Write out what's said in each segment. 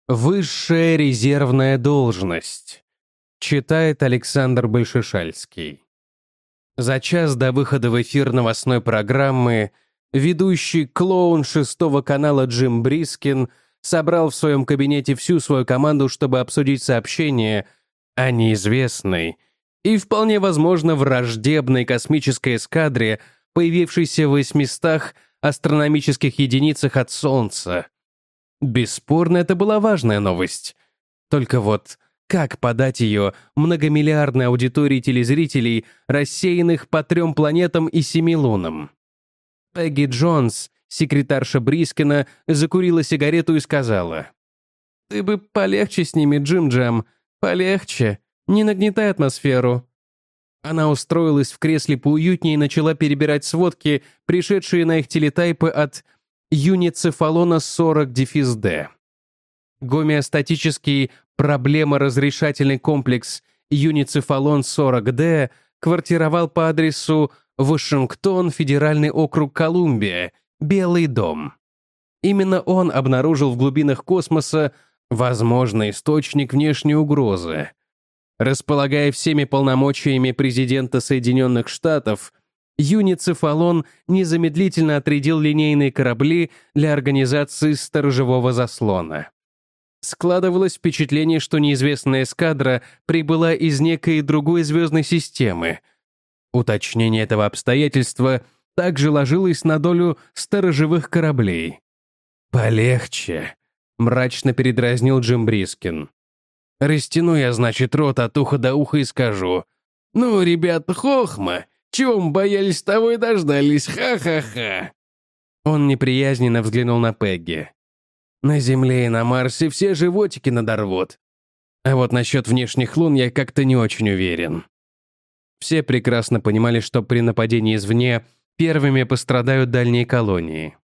Высшая резервная должность. Читает Александр Большешальский. За час до выхода в эфир новостной программы ведущий клоун шестого канала Джим Брискин собрал в своем кабинете всю свою команду, чтобы обсудить сообщение о неизвестной и, вполне возможно, враждебной космической эскадре, появившейся в 800 астрономических единицах от Солнца. Бесспорно, это была важная новость. Только вот как подать ее многомиллиардной аудитории телезрителей, рассеянных по 3 планетам и 7 лунам? Пегги Джонс, секретарша Брискина, закурила сигарету и сказала: «Ты бы полегче с ними, Джим-Джам, полегче, не нагнетай атмосферу». Она устроилась в кресле поуютнее и начала перебирать сводки, пришедшие на их телетайпы от юницефалона 40-D. Гомеостатический проблеморазрешательный комплекс юницефалон 40-D квартировал по адресу Вашингтон, Федеральный округ Колумбия, Белый дом. Именно он обнаружил в глубинах космоса возможный источник внешней угрозы. Располагая всеми полномочиями президента Соединенных Штатов, юницефалон незамедлительно отрядил линейные корабли для организации сторожевого заслона. Складывалось впечатление, что неизвестная эскадра прибыла из некой другой звездной системы. Уточнение этого обстоятельства также ложилось на долю сторожевых кораблей. «Полегче», — мрачно передразнил Джим Брискин. «Растяну я, значит, рот от уха до уха и скажу: ну, ребята, хохма! Чего мы боялись, того и дождались, ха-ха-ха!» Он неприязненно взглянул на Пегги. «На Земле и на Марсе все животики надорвут. А вот насчет внешних лун я как-то не очень уверен». Все прекрасно понимали, что при нападении извне первыми пострадают дальние колонии.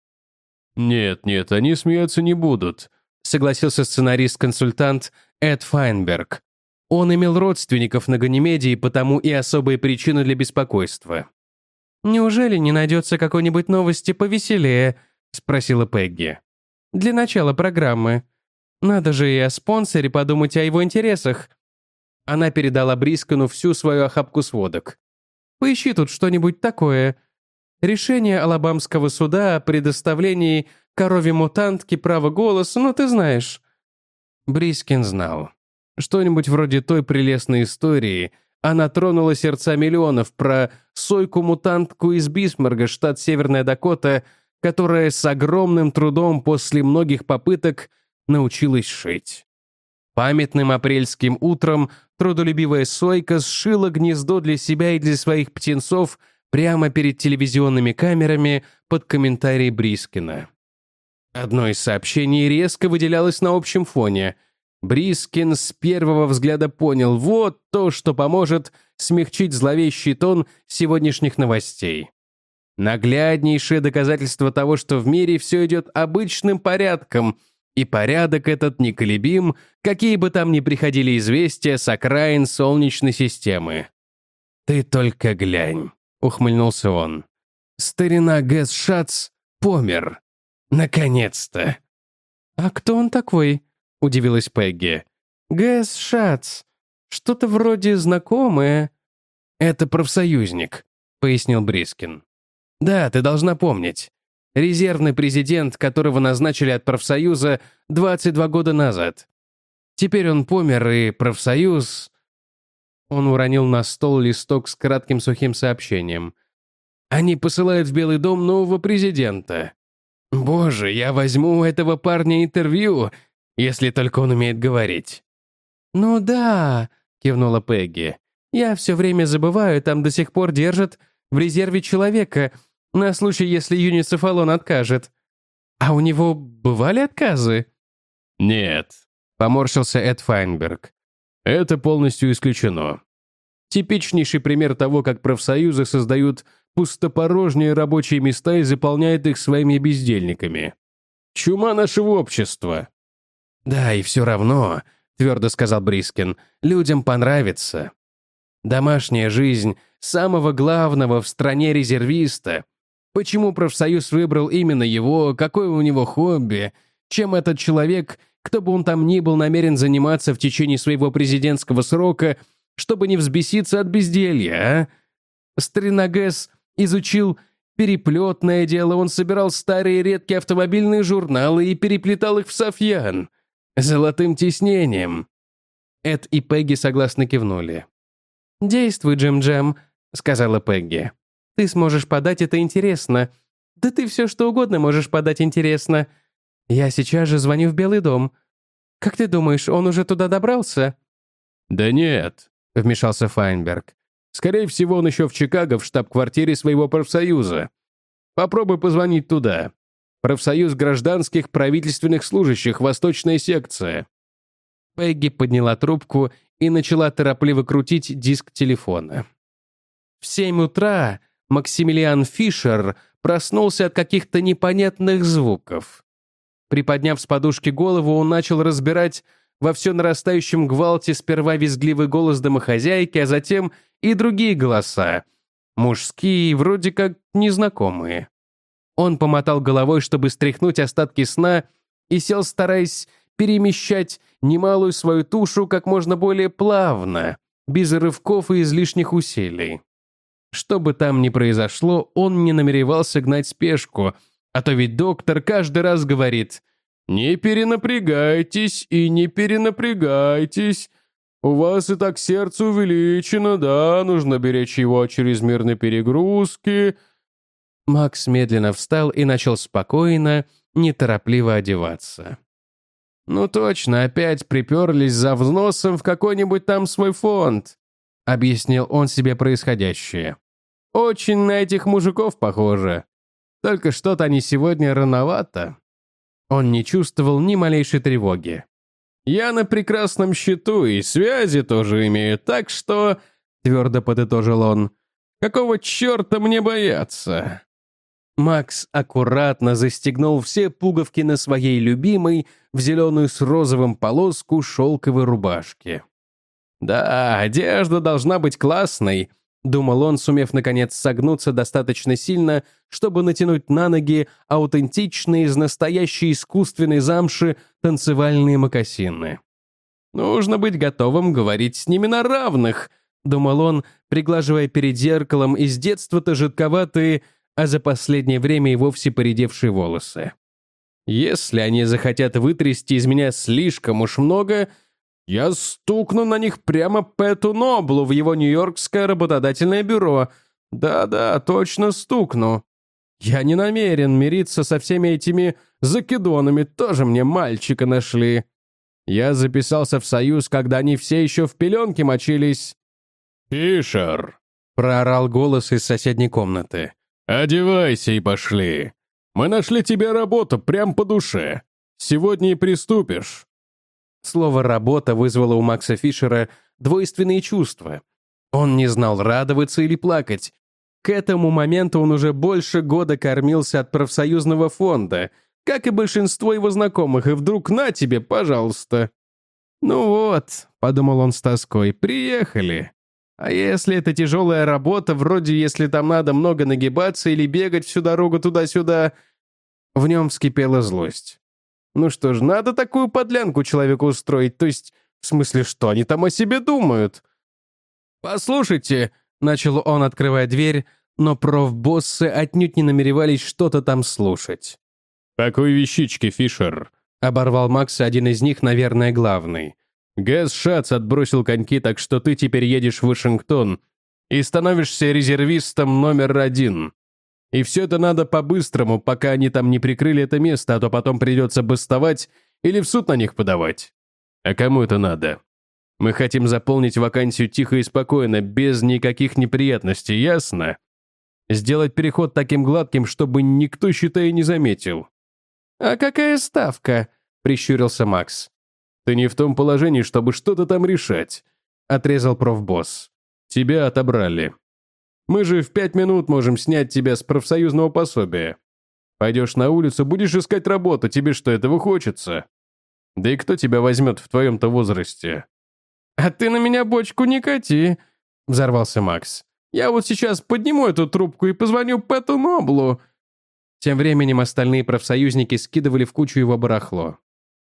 «Нет, они смеяться не будут», — согласился сценарист-консультант Эд Файнберг. Он имел родственников на Ганимеде и потому и особые причины для беспокойства. «Неужели не найдется какой-нибудь новости повеселее?» — спросила Пегги. «Для начала программы. Надо же и о спонсоре подумать, о его интересах». Она передала Брискину всю свою охапку сводок. «Поищи тут что-нибудь такое. Решение Алабамского суда о предоставлении корове-мутантке права голоса, ну ты знаешь». Брискин знал. Что-нибудь вроде той прелестной истории «Она тронула сердца миллионов» про сойку-мутантку из Бисмарга, штат Северная Дакота, которая с огромным трудом после многих попыток научилась шить. Памятным апрельским утром трудолюбивая сойка сшила гнездо для себя и для своих птенцов прямо перед телевизионными камерами под комментарий Брискина. Одно из сообщений резко выделялось на общем фоне. Брискин с первого взгляда понял: вот то, что поможет смягчить зловещий тон сегодняшних новостей. Нагляднейшее доказательство того, что в мире все идет обычным порядком, и порядок этот неколебим, какие бы там ни приходили известия с окраин Солнечной системы. «Ты только глянь», — ухмыльнулся он. «Старина Гэс Шац помер. Наконец-то!» «А кто он такой?» — удивилась Пегги. «Гэс Шац. Что-то вроде знакомое». «Это профсоюзник», — пояснил Брискин. «Да, ты должна помнить. Резервный президент, которого назначили от профсоюза 22 года назад. Теперь он помер, и профсоюз...» Он уронил на стол листок с кратким сухим сообщением. «Они посылают в Белый дом нового президента. Боже, я возьму у этого парня интервью, если только он умеет говорить». «Ну да», — кивнула Пегги. «Я все время забываю, там до сих пор держат в резерве человека, на случай, если юницефалон откажет. А у него бывали отказы?» «Нет», — поморщился Эд Файнберг. «Это полностью исключено. Типичнейший пример того, как профсоюзы создают пустопорожние рабочие места и заполняют их своими бездельниками. Чума нашего общества». «Да, и все равно», — твердо сказал Брискин, — «людям понравится. Домашняя жизнь самого главного в стране резервиста. Почему профсоюз выбрал именно его, какое у него хобби, чем этот человек, к кто бы он там ни был намерен заниматься в течение своего президентского срока, чтобы не взбеситься от безделья, а? Старина Гэс изучил переплетное дело, он собирал старые редкие автомобильные журналы и переплетал их в софьян. Золотым тиснением. Эд и Пегги согласно кивнули. «Действуй, Джим-Джем», — сказала Пегги. «Ты сможешь подать это интересно. Да ты все что угодно можешь подать интересно. Я сейчас же звоню в Белый дом. Как ты думаешь, он уже туда добрался?» «Да нет», — вмешался Файнберг. «Скорее всего, он еще в Чикаго в штаб-квартире своего профсоюза. Попробуй позвонить туда. Профсоюз гражданских правительственных служащих, восточная секция». Пегги подняла трубку и начала торопливо крутить диск телефона. В 7 утра Максимилиан Фишер проснулся от каких-то непонятных звуков. Приподняв с подушки голову, он начал разбирать во все нарастающем гвалте сперва визгливый голос домохозяйки, а затем и другие голоса, мужские, вроде как незнакомые. Он помотал головой, чтобы стряхнуть остатки сна, и сел, стараясь перемещать немалую свою тушу как можно более плавно, без рывков и излишних усилий. Что бы там ни произошло, он не намеревался гнать спешку, а то ведь доктор каждый раз говорит: «Не перенапрягайтесь и не перенапрягайтесь. У вас и так сердце увеличено, да, нужно беречь его от чрезмерной перегрузки». Макс медленно встал и начал спокойно, неторопливо одеваться. «Ну точно, опять приперлись за взносом в какой-нибудь там свой фонд», объяснил он себе происходящее. «Очень на этих мужиков похоже. Только что-то они сегодня рановато». Он не чувствовал ни малейшей тревоги. «Я на прекрасном счету и связи тоже имею, так что...» твердо подытожил он. «Какого черта мне бояться?» Макс аккуратно застегнул все пуговки на своей любимой в зеленую с розовым полоску шелковой рубашке. «Да, одежда должна быть классной», — думал он, сумев наконец согнуться достаточно сильно, чтобы натянуть на ноги аутентичные из настоящей искусственной замши танцевальные мокасины. «Нужно быть готовым говорить с ними на равных», — думал он, приглаживая перед зеркалом из детства-то жидковатые, а за последнее время и вовсе поредевшие волосы. «Если они захотят вытрясти из меня слишком уж много, я стукну на них прямо Пэту Ноблу в его нью-йоркское работодательное бюро. Да-да, точно стукну. Я не намерен мириться со всеми этими закидонами, тоже мне мальчика нашли. Я записался в союз, когда они все еще в пеленке мочились». «Фишер!» — проорал голос из соседней комнаты. «Одевайся и пошли. Мы нашли тебе работу прям по душе. Сегодня и приступишь». Слово «работа» вызвало у Макса Фишера двойственные чувства. Он не знал, радоваться или плакать. К этому моменту он уже больше года кормился от профсоюзного фонда, как и большинство его знакомых, и вдруг на тебе, пожалуйста. «Ну вот», — подумал он с тоской, — «приехали. А если это тяжелая работа, вроде если там надо много нагибаться или бегать всю дорогу туда-сюда...» В нем вскипела злость. Ну что ж, надо такую подлянку человеку устроить, то есть, в смысле, что они там о себе думают? «Послушайте», — начал он, открывая дверь, но профбоссы отнюдь не намеревались что-то там слушать. «Какой вещички, Фишер?» — оборвал Макс, один из них, наверное, главный. «Гэс Шац отбросил коньки, так что ты теперь едешь в Вашингтон и становишься резервистом номер 1. И все это надо по-быстрому, пока они там не прикрыли это место, а то потом придется бастовать или в суд на них подавать. А кому это надо? Мы хотим заполнить вакансию тихо и спокойно, без никаких неприятностей, ясно? Сделать переход таким гладким, чтобы никто, считай, не заметил». «А какая ставка?» — прищурился Макс. «Ты не в том положении, чтобы что-то там решать», — отрезал профбосс. «Тебя отобрали. Мы же в 5 минут можем снять тебя с профсоюзного пособия. Пойдешь на улицу, будешь искать работу, тебе что, этого хочется? Да и кто тебя возьмет в твоем-то возрасте?» «А ты на меня бочку не кати», — взорвался Макс. «Я вот сейчас подниму эту трубку и позвоню Пэту Ноблу». Тем временем остальные профсоюзники скидывали в кучу его барахло.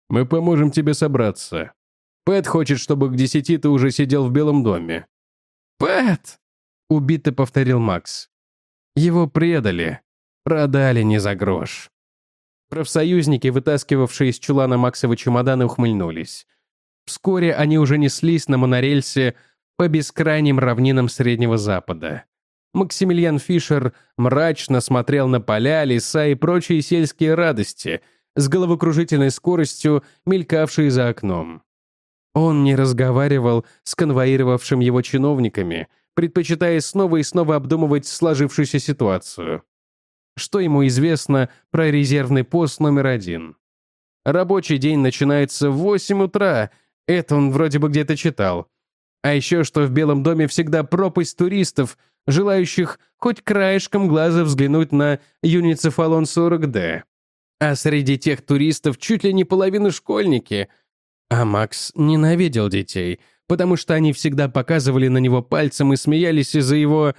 Мы поможем тебе собраться. Пэт хочет, чтобы к 10 ты уже сидел в Белом доме». «Пэт!» — убито повторил Макс. Его предали, продали не за грош. Профсоюзники, вытаскивавшие из чулана Максовы чемоданы, ухмыльнулись. Вскоре они уже неслись на монорельсе по бескрайним равнинам Среднего Запада. Максимилиан Фишер мрачно смотрел на поля, леса и прочие сельские радости, с головокружительной скоростью мелькавшие за окном. Он не разговаривал с конвоировавшим его чиновниками, предпочитая снова и снова обдумывать сложившуюся ситуацию. Что ему известно про резервный пост номер 1? Рабочий день начинается в 8 утра, это он вроде бы где-то читал. А еще что в Белом доме всегда пропасть туристов, желающих хоть краешком глаза взглянуть на юницефалон 40D. А среди тех туристов чуть ли не половина школьники. А Макс ненавидел детей, потому что они всегда показывали на него пальцем и смеялись из-за его,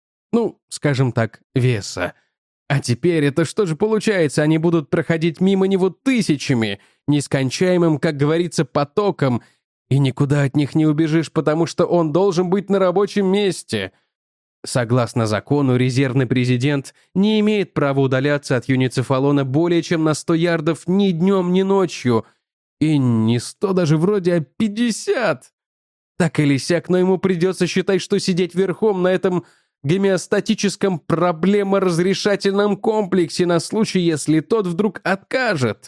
скажем так, веса. А теперь это что же получается, они будут проходить мимо него тысячами, нескончаемым, как говорится, потоком, и никуда от них не убежишь, потому что он должен быть на рабочем месте. Согласно закону, резервный президент не имеет права удаляться от юницефалона более чем на 100 ярдов ни днем, ни ночью. И не 100 даже вроде, а 50. Так или сяк, но ему придется считать, что сидеть верхом на этом гомеостатическом проблеморазрешательном комплексе на случай, если тот вдруг откажет.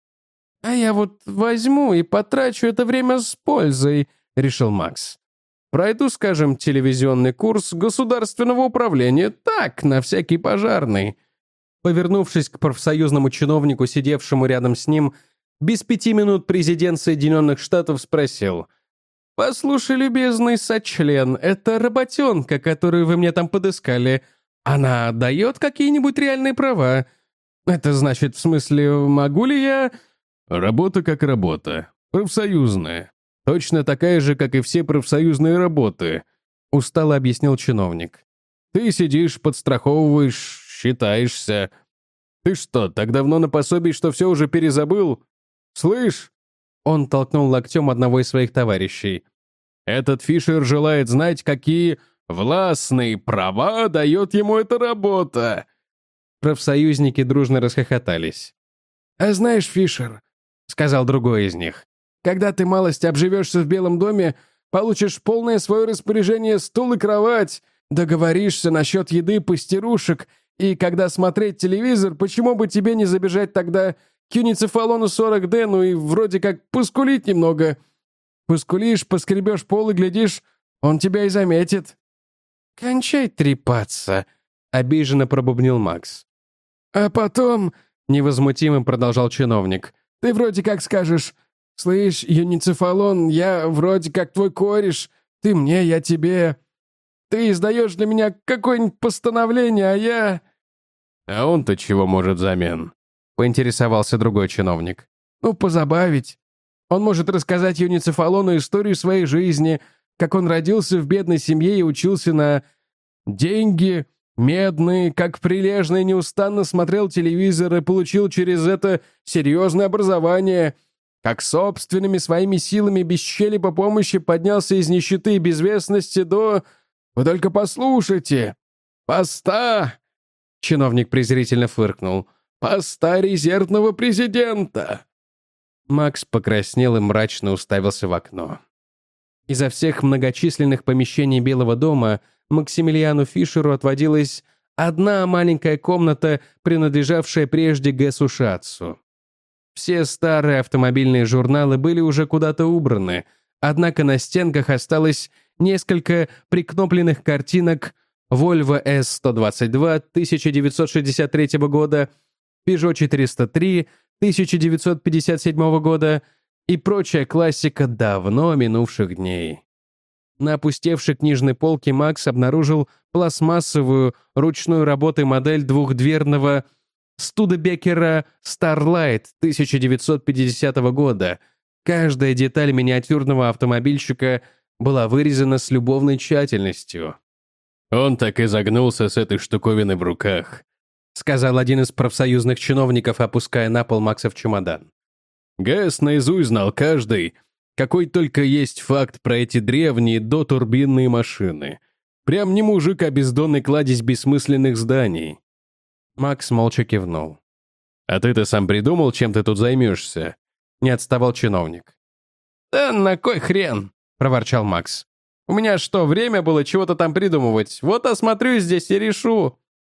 «А я вот возьму и потрачу это время с пользой», — решил Макс. «Пройду, скажем, телевизионный курс государственного управления, так, на всякий пожарный». Повернувшись к профсоюзному чиновнику, сидевшему рядом с ним, без 5 минут президент Соединенных Штатов спросил: «Послушай, любезный сочлен, эта работенка, которую вы мне там подыскали, она дает какие-нибудь реальные права? Это значит, в смысле, могу ли я...» «Работа как работа. Профсоюзная. Точно такая же, как и все профсоюзные работы», — устало объяснил чиновник. «Ты сидишь, подстраховываешь, считаешься. Ты что, так давно на пособии, что все уже перезабыл? Слышь?» Он толкнул локтем одного из своих товарищей. «Этот Фишер желает знать, какие властные права дает ему эта работа». Профсоюзники дружно расхохотались. «А знаешь, Фишер, — сказал другой из них, — когда ты малость обживешься в Белом доме, получишь полное свое распоряжение стул и кровать, договоришься насчет еды, пастерушек, и когда смотреть телевизор, почему бы тебе не забежать тогда к юницефалону 40D, ну и вроде как поскулить немного. Поскулишь, поскребешь пол и, глядишь, он тебя и заметит». «Кончай трепаться», — обиженно пробубнил Макс. «А потом», — невозмутимо продолжал чиновник, — «ты вроде как скажешь: слышь, юницефалон, я вроде как твой кореш, ты мне, я тебе. Ты издаешь для меня какое-нибудь постановление, а я...» «А он-то чего может взамен?» — поинтересовался другой чиновник. «Позабавить. Он может рассказать юницефалону историю своей жизни, как он родился в бедной семье и учился на деньги медные, как прилежно и неустанно смотрел телевизор и получил через это серьезное образование, как собственными своими силами без чьей-либо помощи поднялся из нищеты и безвестности до... Вы только послушайте! Поста!» Чиновник презрительно фыркнул. «Поста резервного президента!» Макс покраснел и мрачно уставился в окно. Изо всех многочисленных помещений Белого дома Максимилиану Фишеру отводилась одна маленькая комната, принадлежавшая прежде Гэсу Шатцу. Все старые автомобильные журналы были уже куда-то убраны, однако на стенках осталось несколько прикнопленных картинок Volvo S122 1963 года, Peugeot 403 1957 года и прочая классика давно минувших дней. На опустевшей книжной полке Макс обнаружил пластмассовую ручной работы модель двухдверного Студебекера Starlight 1950 года. Каждая деталь миниатюрного автомобильчика была вырезана с любовной тщательностью. «Он так и загнулся с этой штуковиной в руках», — сказал один из профсоюзных чиновников, опуская на пол Макса в чемодан. Гэс наизусть знал каждый, какой только есть факт про эти древние дотурбинные машины. Прям не мужик, а бездонный кладезь бессмысленных зданий. Макс молча кивнул. «А ты-то сам придумал, чем ты тут займешься?» Не отставал чиновник. «Да на кой хрен?» — проворчал Макс. «У меня что, время было чего-то там придумывать? Вот осмотрюсь здесь и решу».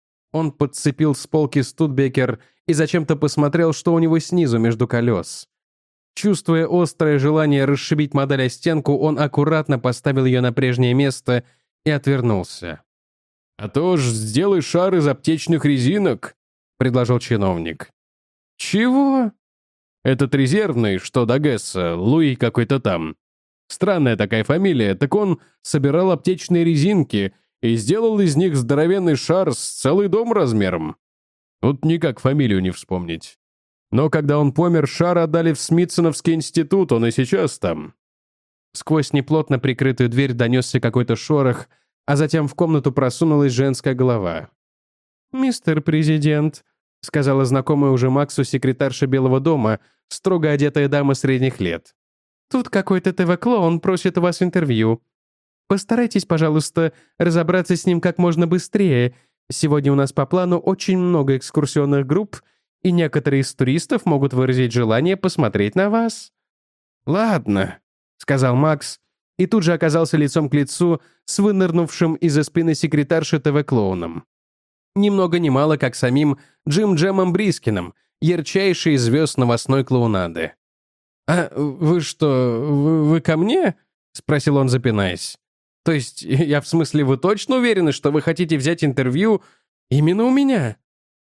Он подцепил с полки Студбекер и зачем-то посмотрел, что у него снизу между колес. Чувствуя острое желание расшибить модель о стенку, он аккуратно поставил ее на прежнее место и отвернулся. «А то ж сделай шар из аптечных резинок», — предложил чиновник. «Чего?» «Этот резервный, что до Гесса, Луи какой-то там. Странная такая фамилия, так он собирал аптечные резинки и сделал из них здоровенный шар с целый дом размером. Вот никак фамилию не вспомнить. Но когда он помер, шар отдали в Смитсоновский институт, он и сейчас там». Сквозь неплотно прикрытую дверь донесся какой-то шорох, а затем в комнату просунулась женская голова. «Мистер президент», — сказала знакомая уже Максу секретарша Белого дома, строго одетая дама средних лет. «Тут какой-то ТВ-клоун просит у вас интервью. Постарайтесь, пожалуйста, разобраться с ним как можно быстрее. Сегодня у нас по плану очень много экскурсионных групп, и некоторые из туристов могут выразить желание посмотреть на вас». «Ладно», — сказал Макс, и тут же оказался лицом к лицу с вынырнувшим из-за спины секретарши ТВ-клоуном. Ни много ни мало, как самим Джим Джемом Брискином, ярчайший из звезд новостной клоунады. «А вы что, вы ко мне?» — спросил он, запинаясь. «То есть, я в смысле, вы точно уверены, что вы хотите взять интервью именно у меня?»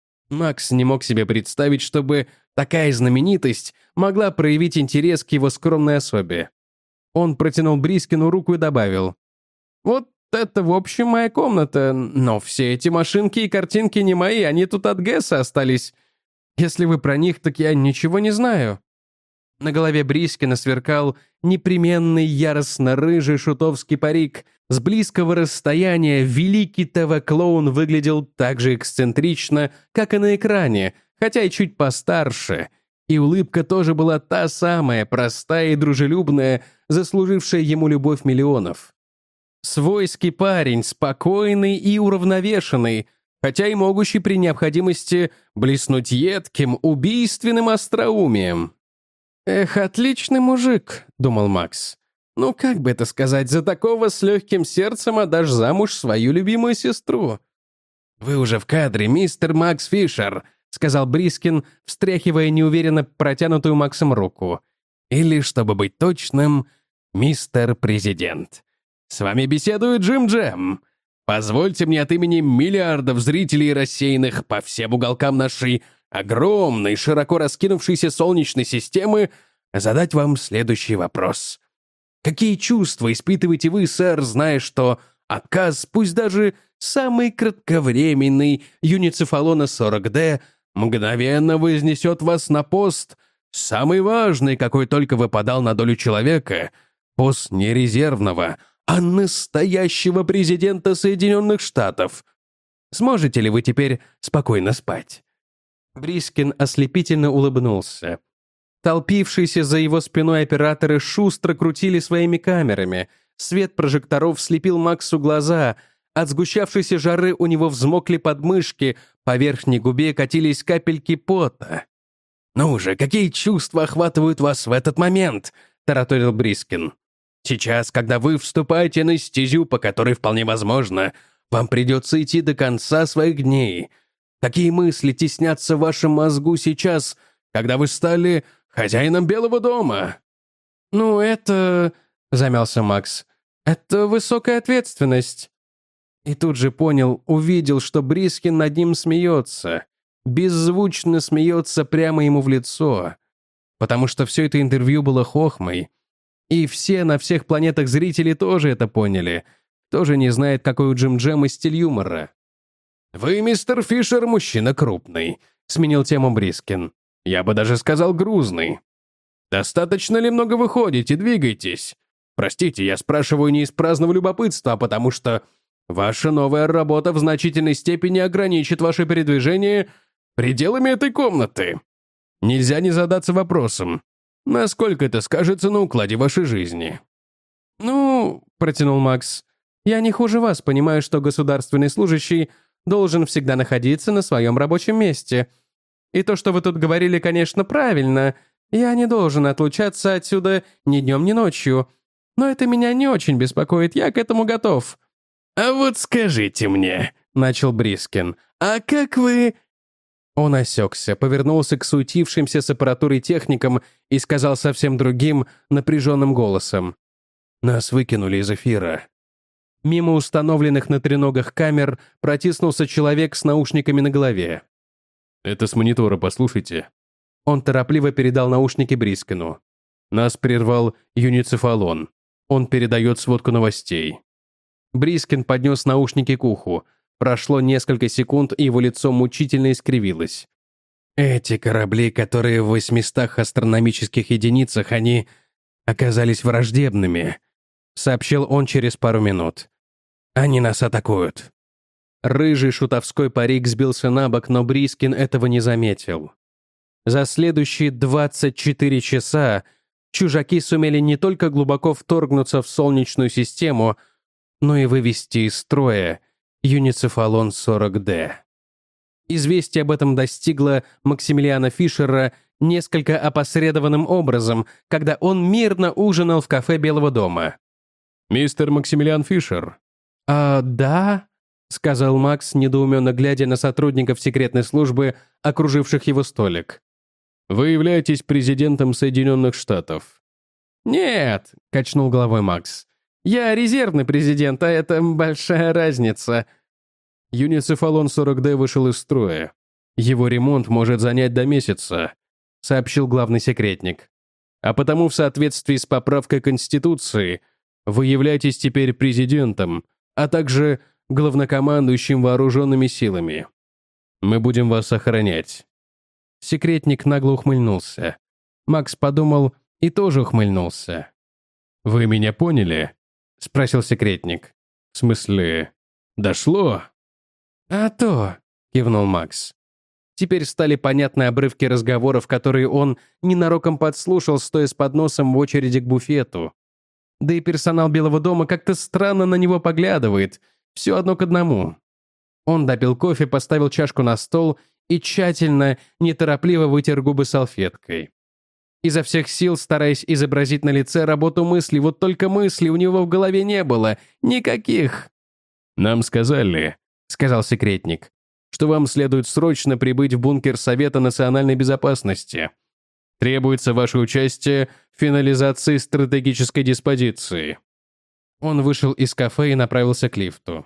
Макс не мог себе представить, чтобы такая знаменитость могла проявить интерес к его скромной особе. Он протянул Брискину руку и добавил: «Вот это, в общем, моя комната, но все эти машинки и картинки не мои, они тут от Гесса остались. Если вы про них, так я ничего не знаю». На голове Брискина сверкал непременный яростно-рыжий шутовский парик. С близкого расстояния великий ТВ-клоун выглядел так же эксцентрично, как и на экране, хотя и чуть постарше. И улыбка тоже была та самая, простая и дружелюбная, заслужившая ему любовь миллионов. Свойский парень, спокойный и уравновешенный, хотя и могущий при необходимости блеснуть едким, убийственным остроумием. «Эх, отличный мужик», — думал Макс. «Ну, как бы это сказать, за такого с легким сердцем отдашь замуж свою любимую сестру». «Вы уже в кадре, мистер Макс Фишер», — сказал Брискин, встряхивая неуверенно протянутую Максом руку. «Или, чтобы быть точным, мистер президент. С вами беседует Джим Джем. Позвольте мне от имени миллиардов зрителей, рассеянных по всем уголкам нашей огромной, широко раскинувшейся Солнечной системы, задать вам следующий вопрос. Какие чувства испытываете вы, сэр, зная, что отказ, пусть даже самый кратковременный, юницефалона 40D, мгновенно вознесет вас на пост, самый важный, какой только выпадал на долю человека, пост не резервного, а настоящего президента Соединенных Штатов? Сможете ли вы теперь спокойно спать?» Брискин ослепительно улыбнулся. Толпившиеся за его спиной операторы шустро крутили своими камерами. Свет прожекторов слепил Максу глаза. От сгущавшейся жары у него взмокли подмышки, по верхней губе катились капельки пота. «Ну же, какие чувства охватывают вас в этот момент?» — тараторил Брискин. «Сейчас, когда вы вступаете на стезю, по которой вполне возможно, вам придется идти до конца своих дней. Какие мысли теснятся в вашем мозгу сейчас, когда вы стали хозяином Белого дома?» «Ну, это...» — замялся Макс. «Это высокая ответственность». И тут же увидел, что Брискин над ним смеется. Беззвучно смеется прямо ему в лицо. Потому что все это интервью было хохмой. И все на всех планетах зрители тоже это поняли. Тоже не знает, какой у Джим Джема стиль юмора. «Вы, мистер Фишер, мужчина крупный», — сменил тему Брискин. «Я бы даже сказал грузный. Достаточно ли много вы ходите, двигаетесь? Простите, я спрашиваю не из праздного любопытства, а потому что ваша новая работа в значительной степени ограничит ваше передвижение пределами этой комнаты. Нельзя не задаться вопросом, Насколько это скажется на укладе вашей жизни?» «Ну, — протянул Макс, — я не хуже вас понимаю, что государственный служащий должен всегда находиться на своем рабочем месте. И то, что вы тут говорили, конечно, правильно. Я не должен отлучаться отсюда ни днем, ни ночью. Но это меня не очень беспокоит, я к этому готов». «А вот скажите мне», — начал Брискин, «а как вы...» Он осекся, повернулся к суетившимся с аппаратурой техникам и сказал совсем другим, напряженным голосом. «Нас выкинули из эфира». Мимо установленных на треногах камер протиснулся человек с наушниками на голове. «Это с монитора, послушайте». Он торопливо передал наушники Брискину. «Нас прервал юницефалон. Он передает сводку новостей». Брискин поднес наушники к уху. Прошло несколько секунд, и его лицо мучительно искривилось. «Эти корабли, которые в 800 астрономических единицах, они оказались враждебными», сообщил он через пару минут. «Они нас атакуют». Рыжий шутовской парик сбился на бок, но Брискин этого не заметил. За следующие 24 часа чужаки сумели не только глубоко вторгнуться в Солнечную систему, но и вывести из строя Юницефалон 40D. Известие об этом достигло Максимилиана Фишера несколько опосредованным образом, когда он мирно ужинал в кафе Белого дома. «Мистер Максимилиан Фишер?» Да?» — сказал Макс, недоуменно глядя на сотрудников секретной службы, окруживших его столик. «Вы являетесь президентом Соединенных Штатов?» «Нет», — качнул головой Макс. «Я резервный президент, а это большая разница». «Юницефалон 40D вышел из строя. Его ремонт может занять до месяца», — сообщил главный секретник. «А потому в соответствии с поправкой Конституции вы являетесь теперь президентом, а также главнокомандующим вооруженными силами. Мы будем вас охранять». Секретник нагло ухмыльнулся. Макс подумал и тоже ухмыльнулся. «Вы меня поняли?» — спросил секретник. «В смысле, дошло?» «А то», — кивнул Макс. Теперь стали понятны обрывки разговоров, которые он ненароком подслушал, стоя с подносом в очереди к буфету. Да и персонал Белого дома как-то странно на него поглядывает, все одно к одному. Он допил кофе, поставил чашку на стол и тщательно, неторопливо вытер губы салфеткой. Изо всех сил, стараясь изобразить на лице работу мысли, вот только мыслей у него в голове не было. Никаких. «Нам сказали», — сказал секретник, «что вам следует срочно прибыть в бункер Совета национальной безопасности. Требуется ваше участие в финализации стратегической диспозиции». Он вышел из кафе и направился к лифту.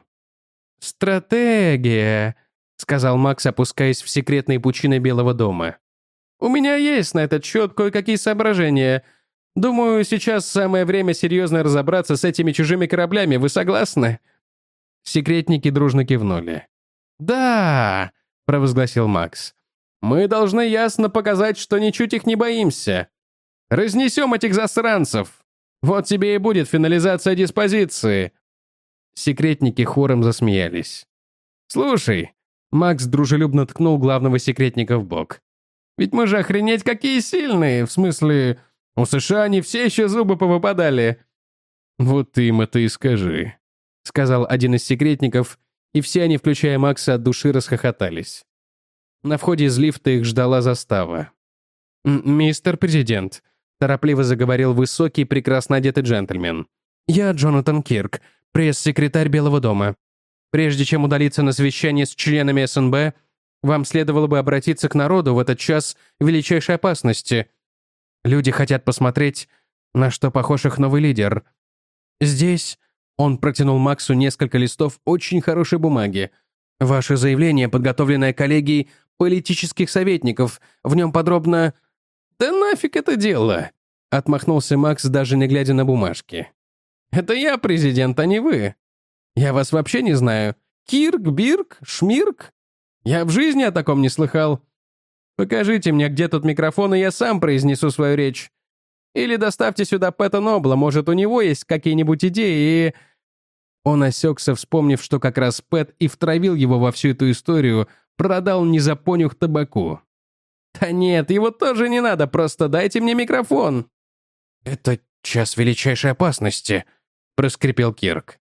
«Стратегия», — сказал Макс, опускаясь в секретные пучины Белого дома. «У меня есть на этот счет кое-какие соображения. Думаю, сейчас самое время серьезно разобраться с этими чужими кораблями. Вы согласны?» Секретники дружно кивнули. «Да», — провозгласил Макс, — «мы должны ясно показать, что ничуть их не боимся. Разнесем этих засранцев. Вот тебе и будет финализация диспозиции». Секретники хором засмеялись. «Слушай», — Макс дружелюбно ткнул главного секретника в бок, «ведь мы же охренеть какие сильные, в смысле, у США не все еще зубы повыпадали». «Вот ты им это и скажи», — сказал один из секретников, и все они, включая Макса, от души расхохотались. На входе из лифта их ждала застава. «Мистер президент», — торопливо заговорил высокий, прекрасно одетый джентльмен. «Я Джонатан Кирк, пресс-секретарь Белого дома. Прежде чем удалиться на совещание с членами СНБ, вам следовало бы обратиться к народу в этот час величайшей опасности. Люди хотят посмотреть, на что похож их новый лидер. Здесь...» Он протянул Максу несколько листов очень хорошей бумаги. «Ваше заявление, подготовленное коллегией политических советников. В нем подробно...» «Да нафиг это дело!» — отмахнулся Макс, даже не глядя на бумажки. «Это я президент, а не вы. Я вас вообще не знаю. Кирк, Бирк, Шмирк? Я в жизни о таком не слыхал. Покажите мне, где тут микрофон, и я сам произнесу свою речь. Или доставьте сюда Пэта Нобла, может, у него есть какие-нибудь идеи, и...» Он осекся, вспомнив, что как раз Пэт и втравил его во всю эту историю, продал не за понюх табаку. «Да нет, его тоже не надо, просто дайте мне микрофон». «Это час величайшей опасности», — проскрипел Кирк.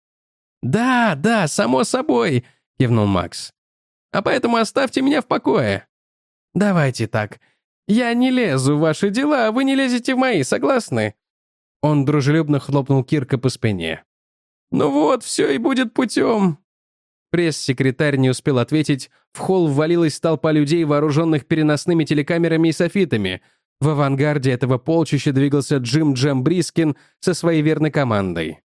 «Да, да, само собой», — кивнул Макс. «А поэтому оставьте меня в покое». «Давайте так. Я не лезу в ваши дела, а вы не лезете в мои, согласны?» Он дружелюбно хлопнул Кирка по спине. «Ну вот, все и будет путем». Пресс-секретарь не успел ответить, в холл ввалилась толпа людей, вооруженных переносными телекамерами и софитами. В авангарде этого полчища двигался Джим Джем Брискин со своей верной командой.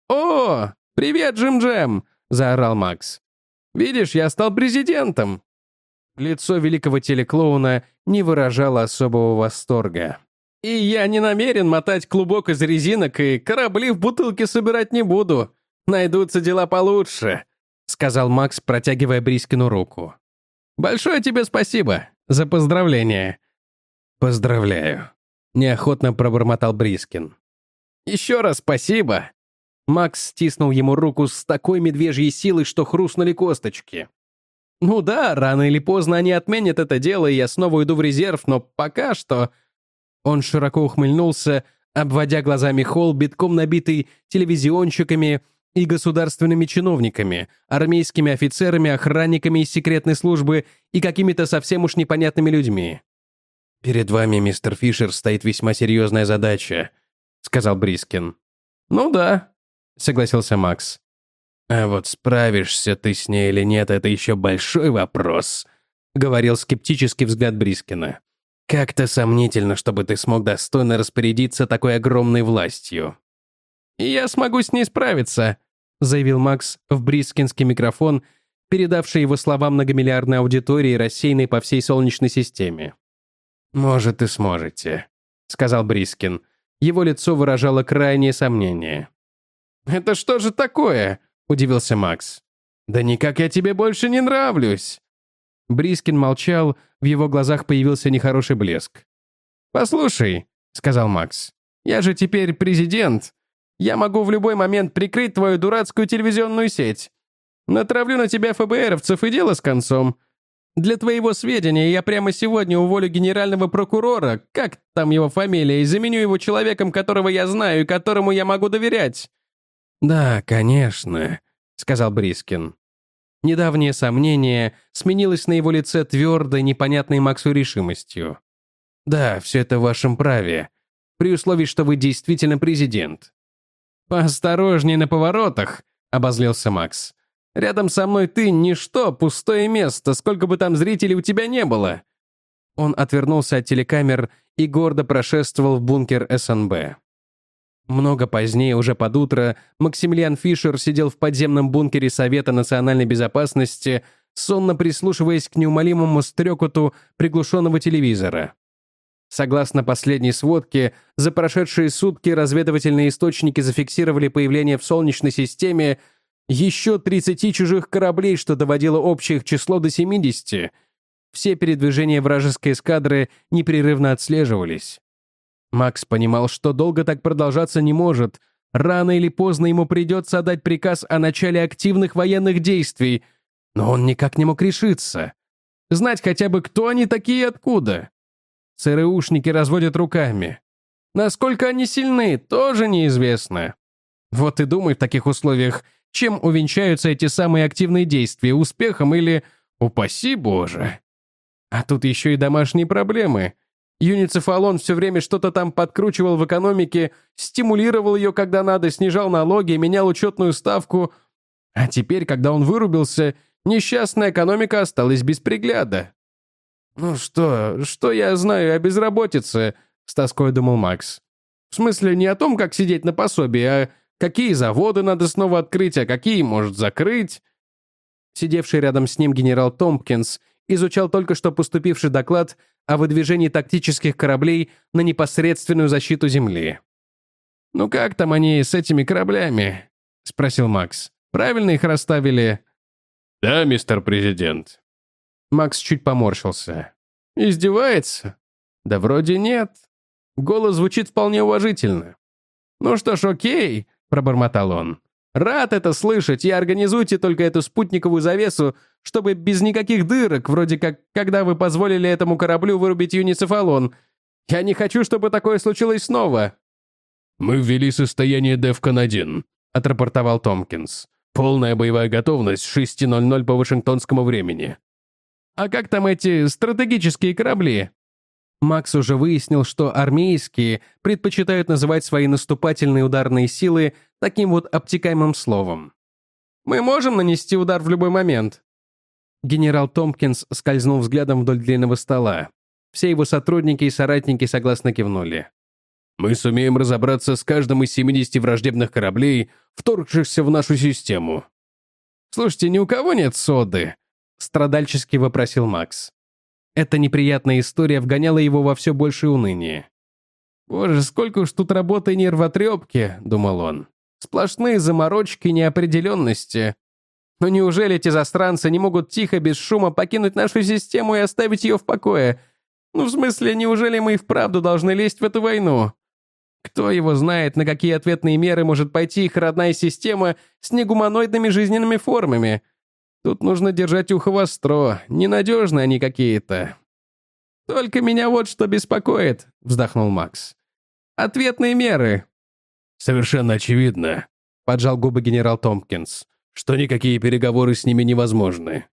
«О, привет, Джим Джем!» — заорал Макс. «Видишь, я стал президентом!» Лицо великого телеклоуна не выражало особого восторга. «И я не намерен мотать клубок из резинок и корабли в бутылке собирать не буду. Найдутся дела получше», — сказал Макс, протягивая Брискину руку. «Большое тебе спасибо за поздравление». «Поздравляю», — неохотно пробормотал Брискин. «Еще раз спасибо». Макс стиснул ему руку с такой медвежьей силой, что хрустнули косточки. «Ну да, рано или поздно они отменят это дело, и я снова уйду в резерв, но пока что...» Он широко ухмыльнулся, обводя глазами холл, битком набитый телевизионщиками и государственными чиновниками, армейскими офицерами, охранниками из секретной службы и какими-то совсем уж непонятными людьми. «Перед вами, мистер Фишер, стоит весьма серьезная задача», — сказал Брискин. «Ну да», — согласился Макс. «А вот справишься ты с ней или нет, это еще большой вопрос», — говорил скептический взгляд Брискина. «Как-то сомнительно, чтобы ты смог достойно распорядиться такой огромной властью». «И я смогу с ней справиться», — заявил Макс в брискинский микрофон, передавший его слова многомиллиардной аудитории, рассеянной по всей Солнечной системе. «Может, и сможете», — сказал Брискин. Его лицо выражало крайнее сомнение. «Это что же такое?» — удивился Макс. «Да никак я тебе больше не нравлюсь». Брискин молчал, в его глазах появился нехороший блеск. «Послушай», — сказал Макс, — «я же теперь президент. Я могу в любой момент прикрыть твою дурацкую телевизионную сеть. Натравлю на тебя ФБРовцев и дело с концом. Для твоего сведения, я прямо сегодня уволю генерального прокурора, как там его фамилия, и заменю его человеком, которого я знаю и которому я могу доверять». «Да, конечно», — сказал Брискин. Недавнее сомнение сменилось на его лице твердой, непонятной Максу решимостью. «Да, все это в вашем праве, при условии, что вы действительно президент». «Поосторожней на поворотах», — обозлился Макс. «Рядом со мной ты — ничто, пустое место, сколько бы там зрителей у тебя не было». Он отвернулся от телекамер и гордо прошествовал в бункер СНБ. Много позднее, уже под утро, Максимилиан Фишер сидел в подземном бункере Совета национальной безопасности, сонно прислушиваясь к неумолимому стрекоту приглушенного телевизора. Согласно последней сводке, за прошедшие сутки разведывательные источники зафиксировали появление в Солнечной системе еще 30 чужих кораблей, что доводило общее их число до 70. Все передвижения вражеской эскадры непрерывно отслеживались. Макс понимал, что долго так продолжаться не может. Рано или поздно ему придется отдать приказ о начале активных военных действий, но он никак не мог решиться. Знать хотя бы, кто они такие и откуда. ЦРУшники разводят руками. Насколько они сильны, тоже неизвестно. Вот и думай в таких условиях, чем увенчаются эти самые активные действия, успехом или, упаси Боже. А тут еще и домашние проблемы. Юницефалон все время что-то там подкручивал в экономике, стимулировал ее, когда надо, снижал налоги, менял учетную ставку. А теперь, когда он вырубился, несчастная экономика осталась без пригляда. «Ну что я знаю о безработице?» — с тоской думал Макс. «В смысле, не о том, как сидеть на пособии, а какие заводы надо снова открыть, а какие, может, закрыть». Сидевший рядом с ним генерал Томпкинс изучал только что поступивший доклад о выдвижении тактических кораблей на непосредственную защиту Земли. «Ну как там они с этими кораблями?» — спросил Макс. «Правильно их расставили?» «Да, мистер президент». Макс чуть поморщился. «Издевается?» «Да вроде нет. Голос звучит вполне уважительно». «Ну что ж, окей», — пробормотал он. Рад это слышать, и организуйте только эту спутниковую завесу, чтобы без никаких дырок, вроде как, когда вы позволили этому кораблю вырубить юницефалон. Я не хочу, чтобы такое случилось снова». «Мы ввели состояние Defcon-1», — отрапортовал Томпкинс. «Полная боевая готовность, 6:00 по вашингтонскому времени». «А как там эти стратегические корабли?» Макс уже выяснил, что армейские предпочитают называть свои наступательные ударные силы таким вот обтекаемым словом. «Мы можем нанести удар в любой момент?» Генерал Томпкинс скользнул взглядом вдоль длинного стола. Все его сотрудники и соратники согласно кивнули. «Мы сумеем разобраться с каждым из 70 враждебных кораблей, вторгшихся в нашу систему». «Слушайте, ни у кого нет соды?» — страдальчески вопросил Макс. Эта неприятная история вгоняла его во все большее уныние. «Боже, сколько уж тут работы и нервотрепки», — думал он. «Сплошные заморочки и неопределенности. Но неужели эти засранцы не могут тихо, без шума покинуть нашу систему и оставить ее в покое? Ну, в смысле, неужели мы и вправду должны лезть в эту войну? Кто его знает, на какие ответные меры может пойти их родная система с негуманоидными жизненными формами? Тут нужно держать ухо востро, ненадежны они какие-то». «Только меня вот что беспокоит», — вздохнул Макс. «Ответные меры». «Совершенно очевидно», — поджал губы генерал Томпкинс, «что никакие переговоры с ними невозможны».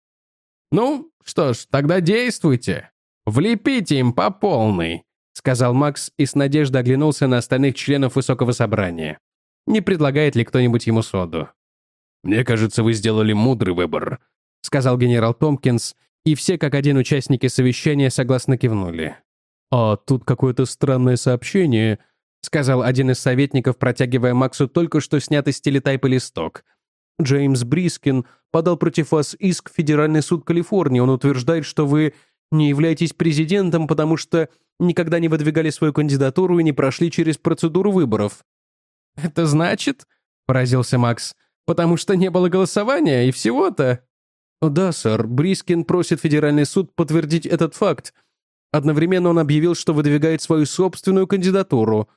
«Ну, что ж, тогда действуйте. Влепите им по полной», — сказал Макс и с надеждой оглянулся на остальных членов высокого собрания. Не предлагает ли кто-нибудь ему соду? «Мне кажется, вы сделали мудрый выбор», — сказал генерал Томпкинс, и все как один участники совещания согласно кивнули. «А тут какое-то странное сообщение», — сказал один из советников, протягивая Максу только что снятый с телетайпа листок. «Джеймс Брискин подал против вас иск в Федеральный суд Калифорнии. Он утверждает, что вы не являетесь президентом, потому что никогда не выдвигали свою кандидатуру и не прошли через процедуру выборов». «Это значит?» — поразился Макс. «Потому что не было голосования и всего-то?» «Да, сэр. Брискин просит Федеральный суд подтвердить этот факт. Одновременно он объявил, что выдвигает свою собственную кандидатуру».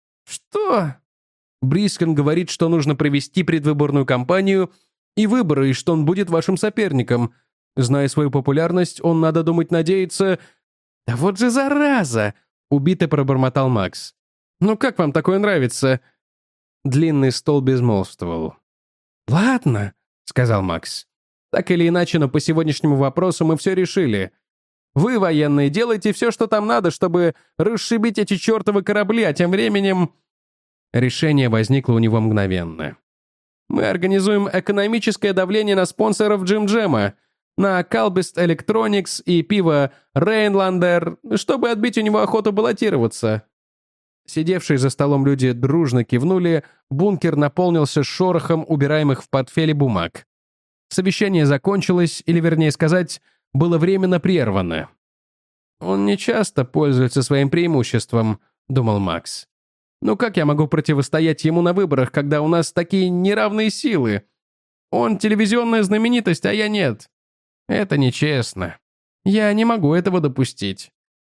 «Что?» «Брискин говорит, что нужно провести предвыборную кампанию и выборы, и что он будет вашим соперником. Зная свою популярность, он, надо думать, надеется...» «Да вот же зараза!» — убито пробормотал Макс. «Ну как вам такое нравится?» Длинный стол безмолвствовал. «Ладно», — сказал Макс. «Так или иначе, но по сегодняшнему вопросу мы все решили. Вы, военные, делайте все, что там надо, чтобы расшибить эти чертовы корабли, а тем временем...» Решение возникло у него мгновенно. «Мы организуем экономическое давление на спонсоров Джим Джема, на Calbest Electronics и пиво Rhinelander, чтобы отбить у него охоту баллотироваться». Сидевшие за столом люди дружно кивнули, бункер наполнился шорохом убираемых в портфеле бумаг. Совещание закончилось, или, вернее сказать, было временно прервано. «Он не часто пользуется своим преимуществом», — думал Макс. «Ну как я могу противостоять ему на выборах, когда у нас такие неравные силы? Он телевизионная знаменитость, а я нет. Это нечестно. Я не могу этого допустить».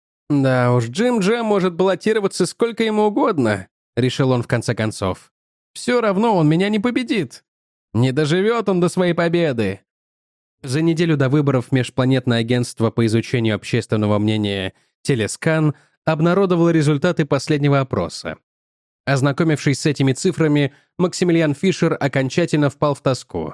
«Да уж, Джим Джем может баллотироваться сколько ему угодно», — решил он в конце концов. «Все равно он меня не победит. Не доживет он до своей победы». За неделю до выборов Межпланетное агентство по изучению общественного мнения «Телескан» обнародовало результаты последнего опроса. Ознакомившись с этими цифрами, Максимилиан Фишер окончательно впал в тоску.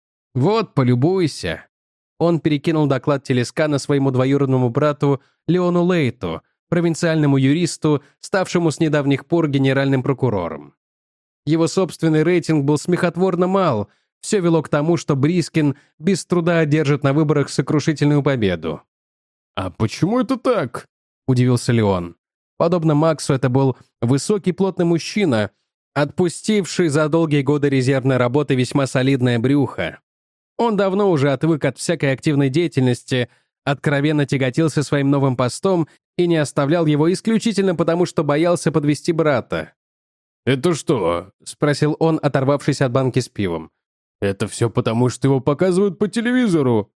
«Вот, полюбуйся». Он перекинул доклад Телескана своему двоюродному брату Леону Лейту, провинциальному юристу, ставшему с недавних пор генеральным прокурором. Его собственный рейтинг был смехотворно мал, все вело к тому, что Брискин без труда одержит на выборах сокрушительную победу. «А почему это так?» – удивился Леон. Подобно Максу, это был высокий плотный мужчина, отпустивший за долгие годы резервной работы весьма солидное брюхо. Он давно уже отвык от всякой активной деятельности, откровенно тяготился своим новым постом и не оставлял его исключительно потому, что боялся подвести брата. «Это что?» — спросил он, оторвавшись от банки с пивом. «Это все потому, что его показывают по телевизору?»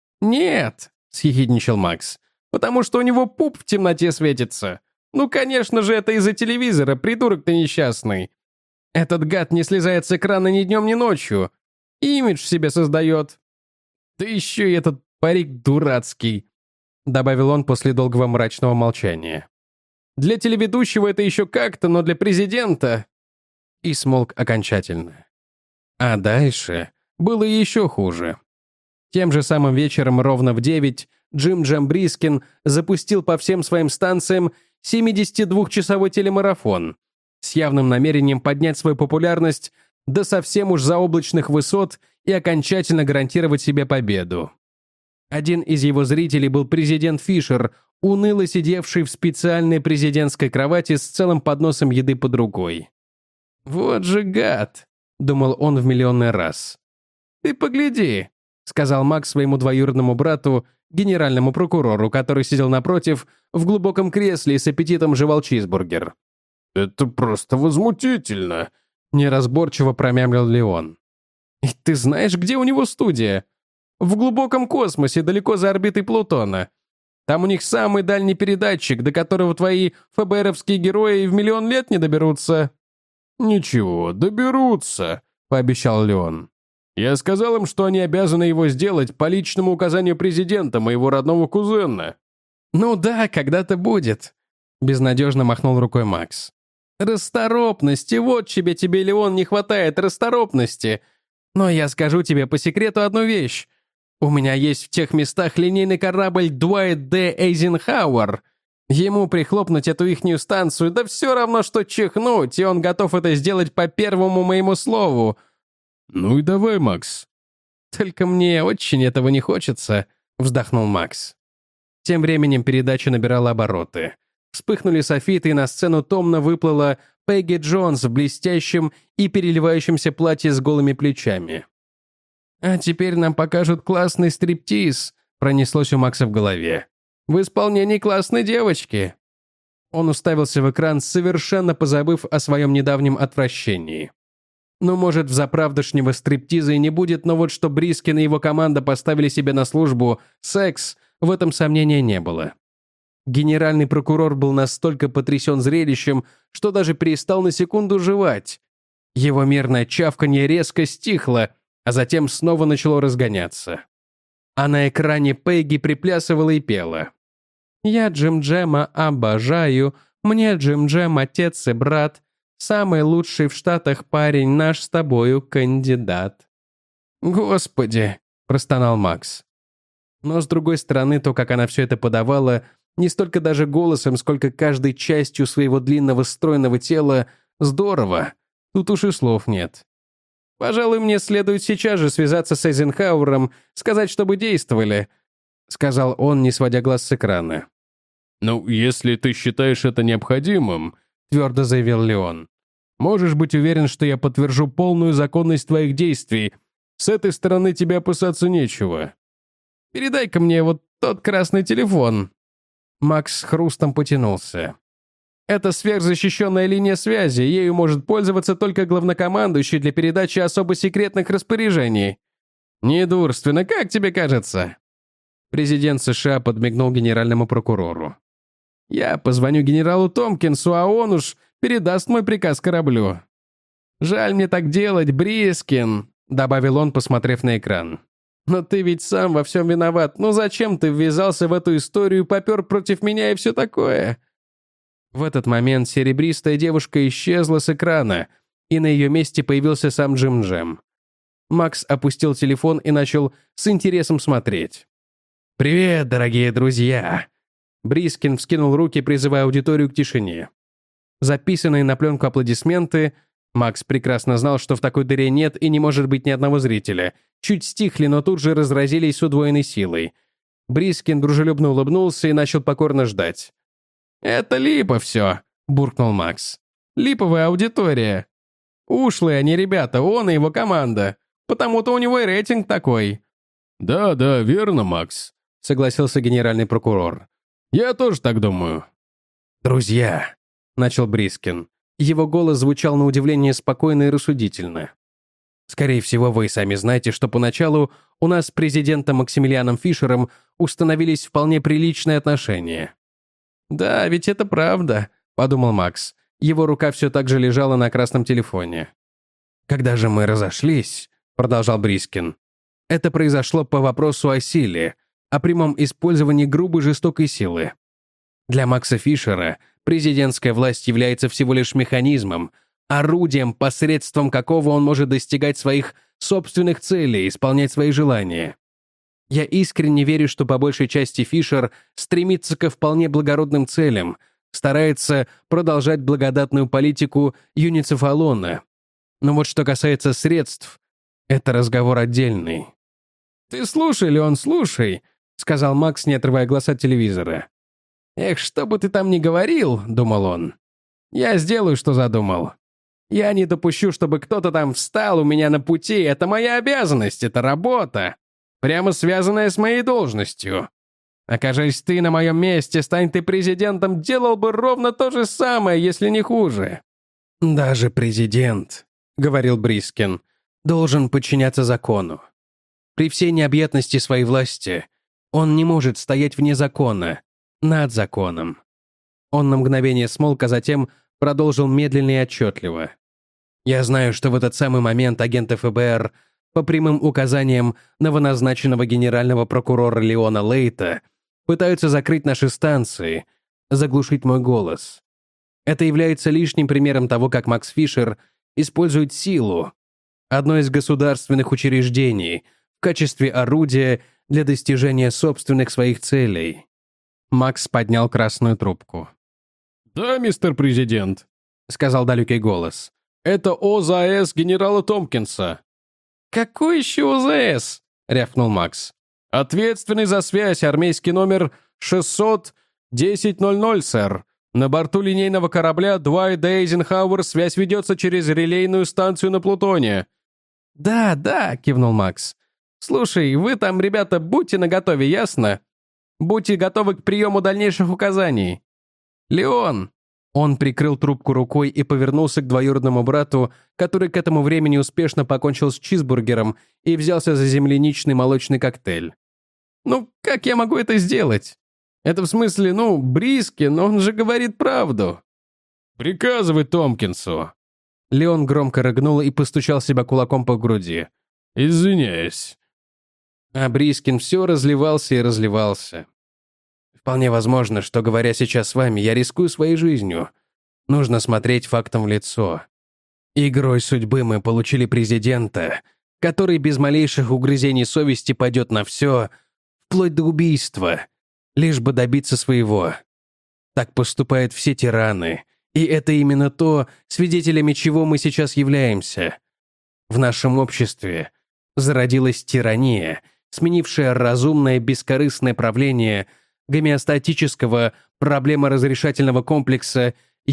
«Нет», — съехидничал Макс, «потому что у него пуп в темноте светится. Ну, конечно же, это из-за телевизора, придурок ты несчастный. Этот гад не слезает с экрана ни днем, ни ночью. Имидж себе создает. Да еще и этот парик дурацкий», — добавил он после долгого мрачного молчания. «Для телеведущего это еще как-то, но для президента...» И смолк окончательно. А дальше было еще хуже. Тем же самым вечером ровно в 9 Джим Джем Брискин запустил по всем своим станциям 72-часовой телемарафон с явным намерением поднять свою популярность до совсем уж заоблачных высот и окончательно гарантировать себе победу. Один из его зрителей был президент Фишер, уныло сидевший в специальной президентской кровати с целым подносом еды под рукой. «Вот же гад!» — думал он в миллионный раз. «Ты погляди!» — сказал Макс своему двоюродному брату, генеральному прокурору, который сидел напротив, в глубоком кресле и с аппетитом жевал чизбургер. «Это просто возмутительно!» — неразборчиво промямлил Леон. «И ты знаешь, где у него студия? В глубоком космосе, далеко за орбитой Плутона. Там у них самый дальний передатчик, до которого твои ФБРовские герои в миллион лет не доберутся». «Ничего, доберутся», — пообещал Леон. «Я сказал им, что они обязаны его сделать по личному указанию президента, моего родного кузена». «Ну да, когда-то будет», — безнадежно махнул рукой Макс. «Расторопности, вот тебе, Леон, не хватает расторопности. Но я скажу тебе по секрету одну вещь. У меня есть в тех местах линейный корабль Дуайт Д. Эйзенхауэр. Ему прихлопнуть эту ихнюю станцию, да все равно, что чихнуть, и он готов это сделать по первому моему слову». «Ну и давай, Макс». «Только мне очень этого не хочется», — вздохнул Макс. Тем временем передача набирала обороты. Вспыхнули софиты, и на сцену томно выплыла Пегги Джонс в блестящем и переливающемся платье с голыми плечами. «А теперь нам покажут классный стриптиз», — пронеслось у Макса в голове. «В исполнении классной девочки». Он уставился в экран, совершенно позабыв о своем недавнем отвращении. Ну, может, взаправдошнего стриптиза и не будет, но вот что Брискин и его команда поставили себе на службу секс, в этом сомнения не было. Генеральный прокурор был настолько потрясен зрелищем, что даже перестал на секунду жевать. Его мерное чавканье резко стихло, а затем снова начало разгоняться. А на экране Пегги приплясывала и пела. «Я Джим Джема обожаю, мне Джим Джем отец и брат, самый лучший в Штатах парень, наш с тобою кандидат». «Господи!» – простонал Макс. Но с другой стороны, то, как она все это подавала, не столько даже голосом, сколько каждой частью своего длинного стройного тела, здорово. Тут уж и слов нет. «Пожалуй, мне следует сейчас же связаться с Эйзенхауэром, сказать, чтобы действовали», — сказал он, не сводя глаз с экрана. «Ну, если ты считаешь это необходимым», — твердо заявил Леон, «можешь быть уверен, что я подтвержу полную законность твоих действий. С этой стороны тебе опасаться нечего. Передай-ка мне вот тот красный телефон». Макс с хрустом потянулся. «Это сверхзащищенная линия связи, ею может пользоваться только главнокомандующий для передачи особо секретных распоряжений. Недурственно, как тебе кажется?» Президент США подмигнул генеральному прокурору. «Я позвоню генералу Томпкинсу, а он уж передаст мой приказ кораблю». «Жаль мне так делать, Брискин», — добавил он, посмотрев на экран. «Но ты ведь сам во всем виноват. Ну зачем ты ввязался в эту историю, попер против меня и все такое?» В этот момент серебристая девушка исчезла с экрана, и на ее месте появился сам Джим Джем. Макс опустил телефон и начал с интересом смотреть. «Привет, дорогие друзья!» Брискин вскинул руки, призывая аудиторию к тишине. Записанные на пленку аплодисменты, Макс прекрасно знал, что в такой дыре нет и не может быть ни одного зрителя, чуть стихли, но тут же разразились с удвоенной силой. Брискин дружелюбно улыбнулся и начал покорно ждать. «Это липа все», — буркнул Макс. «Липовая аудитория. Ушлые они ребята, он и его команда. Потому-то у него и рейтинг такой». «Да, верно, Макс», — согласился генеральный прокурор. «Я тоже так думаю». «Друзья», — начал Брискин. Его голос звучал на удивление спокойно и рассудительно. «Скорее всего, вы и сами знаете, что поначалу у нас с президентом Максимилианом Фишером установились вполне приличные отношения». «Да, ведь это правда», — подумал Макс. Его рука все так же лежала на красном телефоне. «Когда же мы разошлись», — продолжал Брискин, «это произошло по вопросу о силе, о прямом использовании грубой жестокой силы. Для Макса Фишера президентская власть является всего лишь механизмом, орудием, посредством какого он может достигать своих собственных целей, исполнять свои желания. Я искренне верю, что по большей части Фишер стремится ко вполне благородным целям, старается продолжать благодатную политику юницефалона. Но вот что касается средств, это разговор отдельный». «Ты слушай, Леон, слушай», — сказал Макс, не отрывая глаз от телевизора. «Эх, что бы ты там ни говорил», — думал он, — «я сделаю, что задумал. Я не допущу, чтобы кто-то там встал у меня на пути. Это моя обязанность, это работа, прямо связанная с моей должностью. Окажись ты на моем месте, стань ты президентом, делал бы ровно то же самое, если не хуже». «Даже президент», — говорил Брискин, — «должен подчиняться закону. При всей необъятности своей власти он не может стоять вне закона, над законом». Он на мгновение смолк, а затем продолжил медленно и отчетливо. «Я знаю, что в этот самый момент агенты ФБР по прямым указаниям новоназначенного генерального прокурора Леона Лейта пытаются закрыть наши станции, заглушить мой голос. Это является лишним примером того, как Макс Фишер использует силу, одно из государственных учреждений, в качестве орудия для достижения собственных своих целей». Макс поднял красную трубку. «Да, мистер президент», — сказал далекий голос. «Это ОЗАС генерала Томпкинса». «Какой еще ОЗС?» — рявкнул Макс. «Ответственный за связь, армейский номер 600-1000, сэр. На борту линейного корабля Дуайт Эйзенхауэр связь ведется через релейную станцию на Плутоне». «Да, да», — кивнул Макс. «Слушай, вы там, ребята, будьте наготове, ясно? Будьте готовы к приему дальнейших указаний. Леон!» Он прикрыл трубку рукой и повернулся к двоюродному брату, который к этому времени успешно покончил с чизбургером и взялся за земляничный молочный коктейль. «Ну, как я могу это сделать? Это в смысле, Брискин, он же говорит правду». «Приказывай Томпкинсу». Леон громко рыгнул и постучал себя кулаком по груди. «Извиняюсь». А Брискин все разливался и разливался. «Вполне возможно, что, говоря сейчас с вами, я рискую своей жизнью. Нужно смотреть фактам в лицо. Игрой судьбы мы получили президента, который без малейших угрызений совести пойдет на все, вплоть до убийства, лишь бы добиться своего. Так поступают все тираны, и это именно то, свидетелями чего мы сейчас являемся. В нашем обществе зародилась тирания, сменившая разумное бескорыстное правление гомеостатического проблеморазрешательного комплекса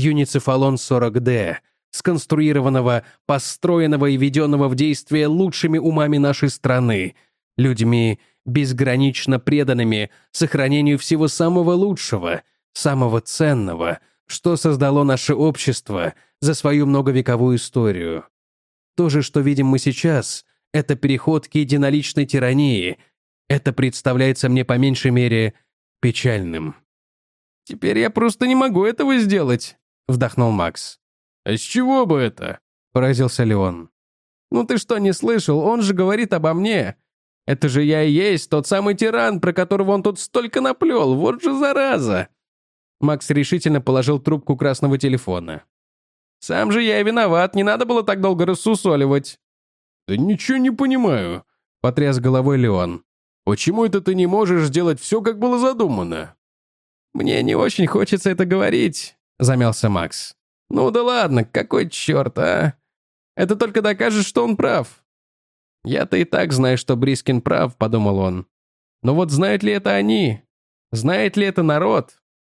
Юницефалон-40D, сконструированного, построенного и введенного в действие лучшими умами нашей страны, людьми, безгранично преданными сохранению всего самого лучшего, самого ценного, что создало наше общество за свою многовековую историю. То же, что видим мы сейчас, это переход к единоличной тирании. Это представляется мне по меньшей мере печальным. «Теперь я просто не могу этого сделать», — вздохнул Макс. «А с чего бы это?» — поразился Леон. «Ну ты что, не слышал? Он же говорит обо мне. Это же я и есть тот самый тиран, про которого он тут столько наплел. Вот же зараза!» Макс решительно положил трубку красного телефона. «Сам же я и виноват, не надо было так долго рассусоливать». «Да ничего не понимаю», — потряс головой Леон. «Почему это ты не можешь сделать все, как было задумано?» «Мне не очень хочется это говорить», — замялся Макс. «Ну да ладно, какой черт, а? Это только докажет, что он прав». «Я-то и так знаю, что Брискин прав», — подумал он. «Но вот знают ли это они? Знает ли это народ?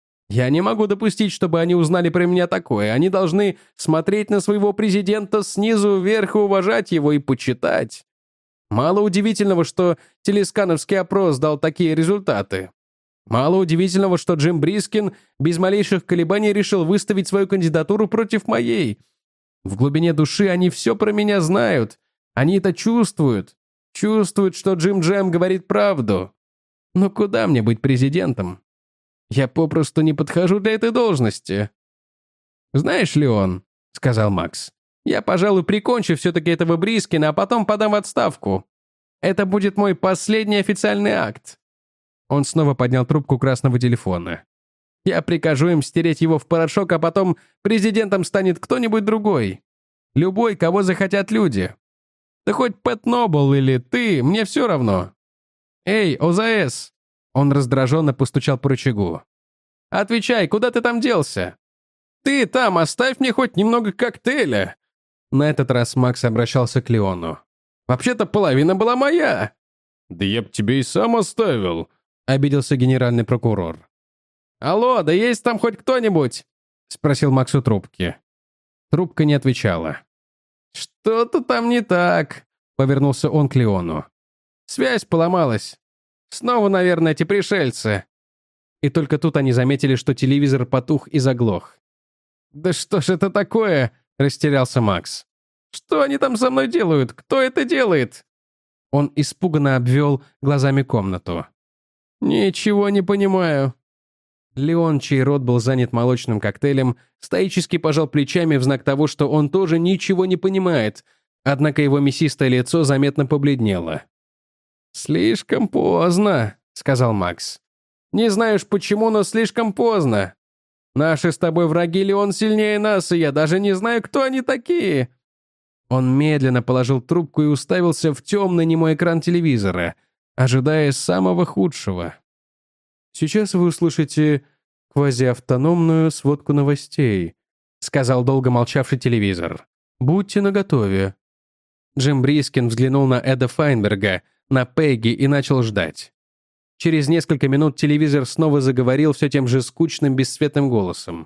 Я не могу допустить, чтобы они узнали про меня такое. Они должны смотреть на своего президента снизу вверх и уважать его и почитать. Мало удивительного, что телескановский опрос дал такие результаты. Мало удивительного, что Джим Брискин без малейших колебаний решил выставить свою кандидатуру против моей. В глубине души они все про меня знают. Они это чувствуют. Чувствуют, что Джим Джем говорит правду. Но куда мне быть президентом? Я попросту не подхожу для этой должности». «Знаешь, Леон», — сказал Макс, «я, пожалуй, прикончу все-таки этого Брискина, а потом подам в отставку. Это будет мой последний официальный акт». Он снова поднял трубку красного телефона. «Я прикажу им стереть его в порошок, а потом президентом станет кто-нибудь другой. Любой, кого захотят люди. Да хоть Пэт Нобл или ты, мне все равно. Эй, ОЗС!» Он раздраженно постучал по рычагу. «Отвечай, куда ты там делся? Ты там, оставь мне хоть немного коктейля!» На этот раз Макс обращался к Леону. «Вообще-то половина была моя!» «Да я б тебе и сам оставил», — обиделся генеральный прокурор. «Алло, да есть там хоть кто-нибудь?» — спросил Макс у трубки. Трубка не отвечала. «Что-то там не так», — повернулся он к Леону. «Связь поломалась. Снова, наверное, эти пришельцы». И только тут они заметили, что телевизор потух и заглох. «Да что ж это такое?» — растерялся Макс. «Что они там со мной делают? Кто это делает?» Он испуганно обвел глазами комнату. «Ничего не понимаю». Леон, чей рот был занят молочным коктейлем, стоически пожал плечами в знак того, что он тоже ничего не понимает, однако его мясистое лицо заметно побледнело. «Слишком поздно», — сказал Макс. «Не знаешь почему, но слишком поздно. Наши с тобой враги, Леон, сильнее нас, и я даже не знаю, кто они такие». Он медленно положил трубку и уставился в темный немой экран телевизора, ожидая самого худшего. «Сейчас вы услышите квазиавтономную сводку новостей», сказал долго молчавший телевизор. «Будьте наготове». Джим Брискин взглянул на Эда Файнберга, на Пегги и начал ждать. Через несколько минут телевизор снова заговорил все тем же скучным, бесцветным голосом.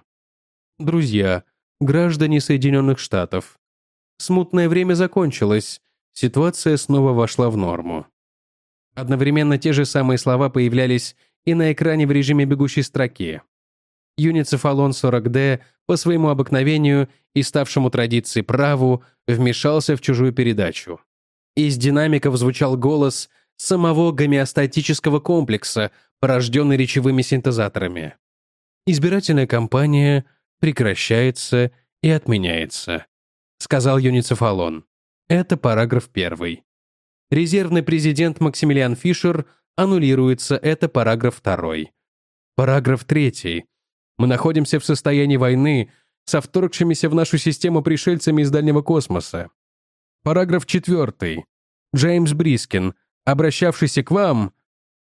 «Друзья, граждане Соединенных Штатов. Смутное время закончилось, ситуация снова вошла в норму». Одновременно те же самые слова появлялись и на экране в режиме бегущей строки. Юницефалон 40D по своему обыкновению и ставшему традицией праву вмешался в чужую передачу. Из динамиков звучал голос самого гомеостатического комплекса, порожденный речевыми синтезаторами. «Избирательная кампания прекращается и отменяется», сказал Юницефалон. Это параграф 1. Резервный президент Максимилиан Фишер аннулируется, это параграф 2. Параграф 3. Мы находимся в состоянии войны со вторгшимися в нашу систему пришельцами из дальнего космоса. Параграф 4. Джеймс Брискин, обращавшийся к вам...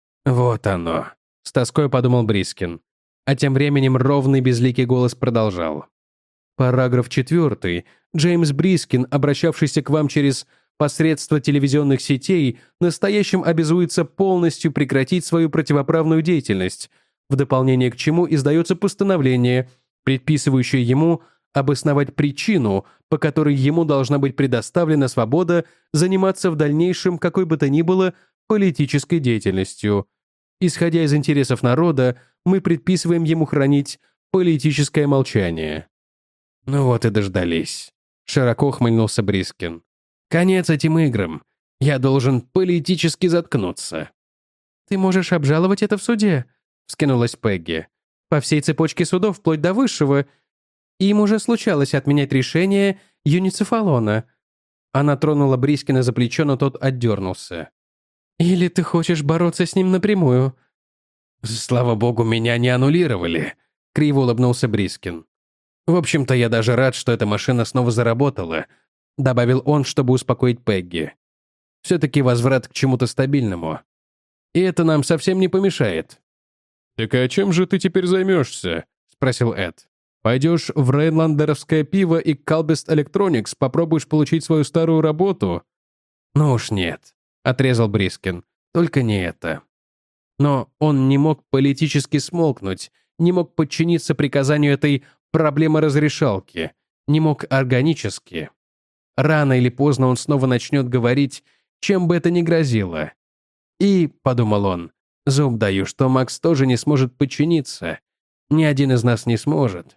Вот оно, с тоской подумал Брискин. А тем временем ровный безликий голос продолжал. Параграф 4. Джеймс Брискин, обращавшийся к вам через посредство телевизионных сетей, настоящим обязуется полностью прекратить свою противоправную деятельность, в дополнение к чему издается постановление, предписывающее ему обосновать причину, по которой ему должна быть предоставлена свобода заниматься в дальнейшем какой бы то ни было политической деятельностью. Исходя из интересов народа, мы предписываем ему хранить политическое молчание». «Ну вот и дождались», — широко ухмыльнулся Брискин. «Конец этим играм. Я должен политически заткнуться». «Ты можешь обжаловать это в суде», — вскинулась Пегги. «По всей цепочке судов, вплоть до высшего. Им уже случалось отменять решение Юницефалона». Она тронула Брискина за плечо, но тот отдернулся. «Или ты хочешь бороться с ним напрямую?» «Слава богу, меня не аннулировали», — криво улыбнулся Брискин. «В общем-то, я даже рад, что эта машина снова заработала», — добавил он, чтобы успокоить Пегги. «Все-таки возврат к чему-то стабильному. И это нам совсем не помешает». «Так а чем же ты теперь займешься?» — спросил Эд. «Пойдешь в Рейнландеровское пиво и Калбест Electronics, попробуешь получить свою старую работу?» «Ну уж нет», — отрезал Брискин. «Только не это». Но он не мог политически смолкнуть, не мог подчиниться приказанию этой проблемы-разрешалки, не мог органически. Рано или поздно он снова начнет говорить, чем бы это ни грозило. И, подумал он, зуб даю, что Макс тоже не сможет подчиниться. Ни один из нас не сможет.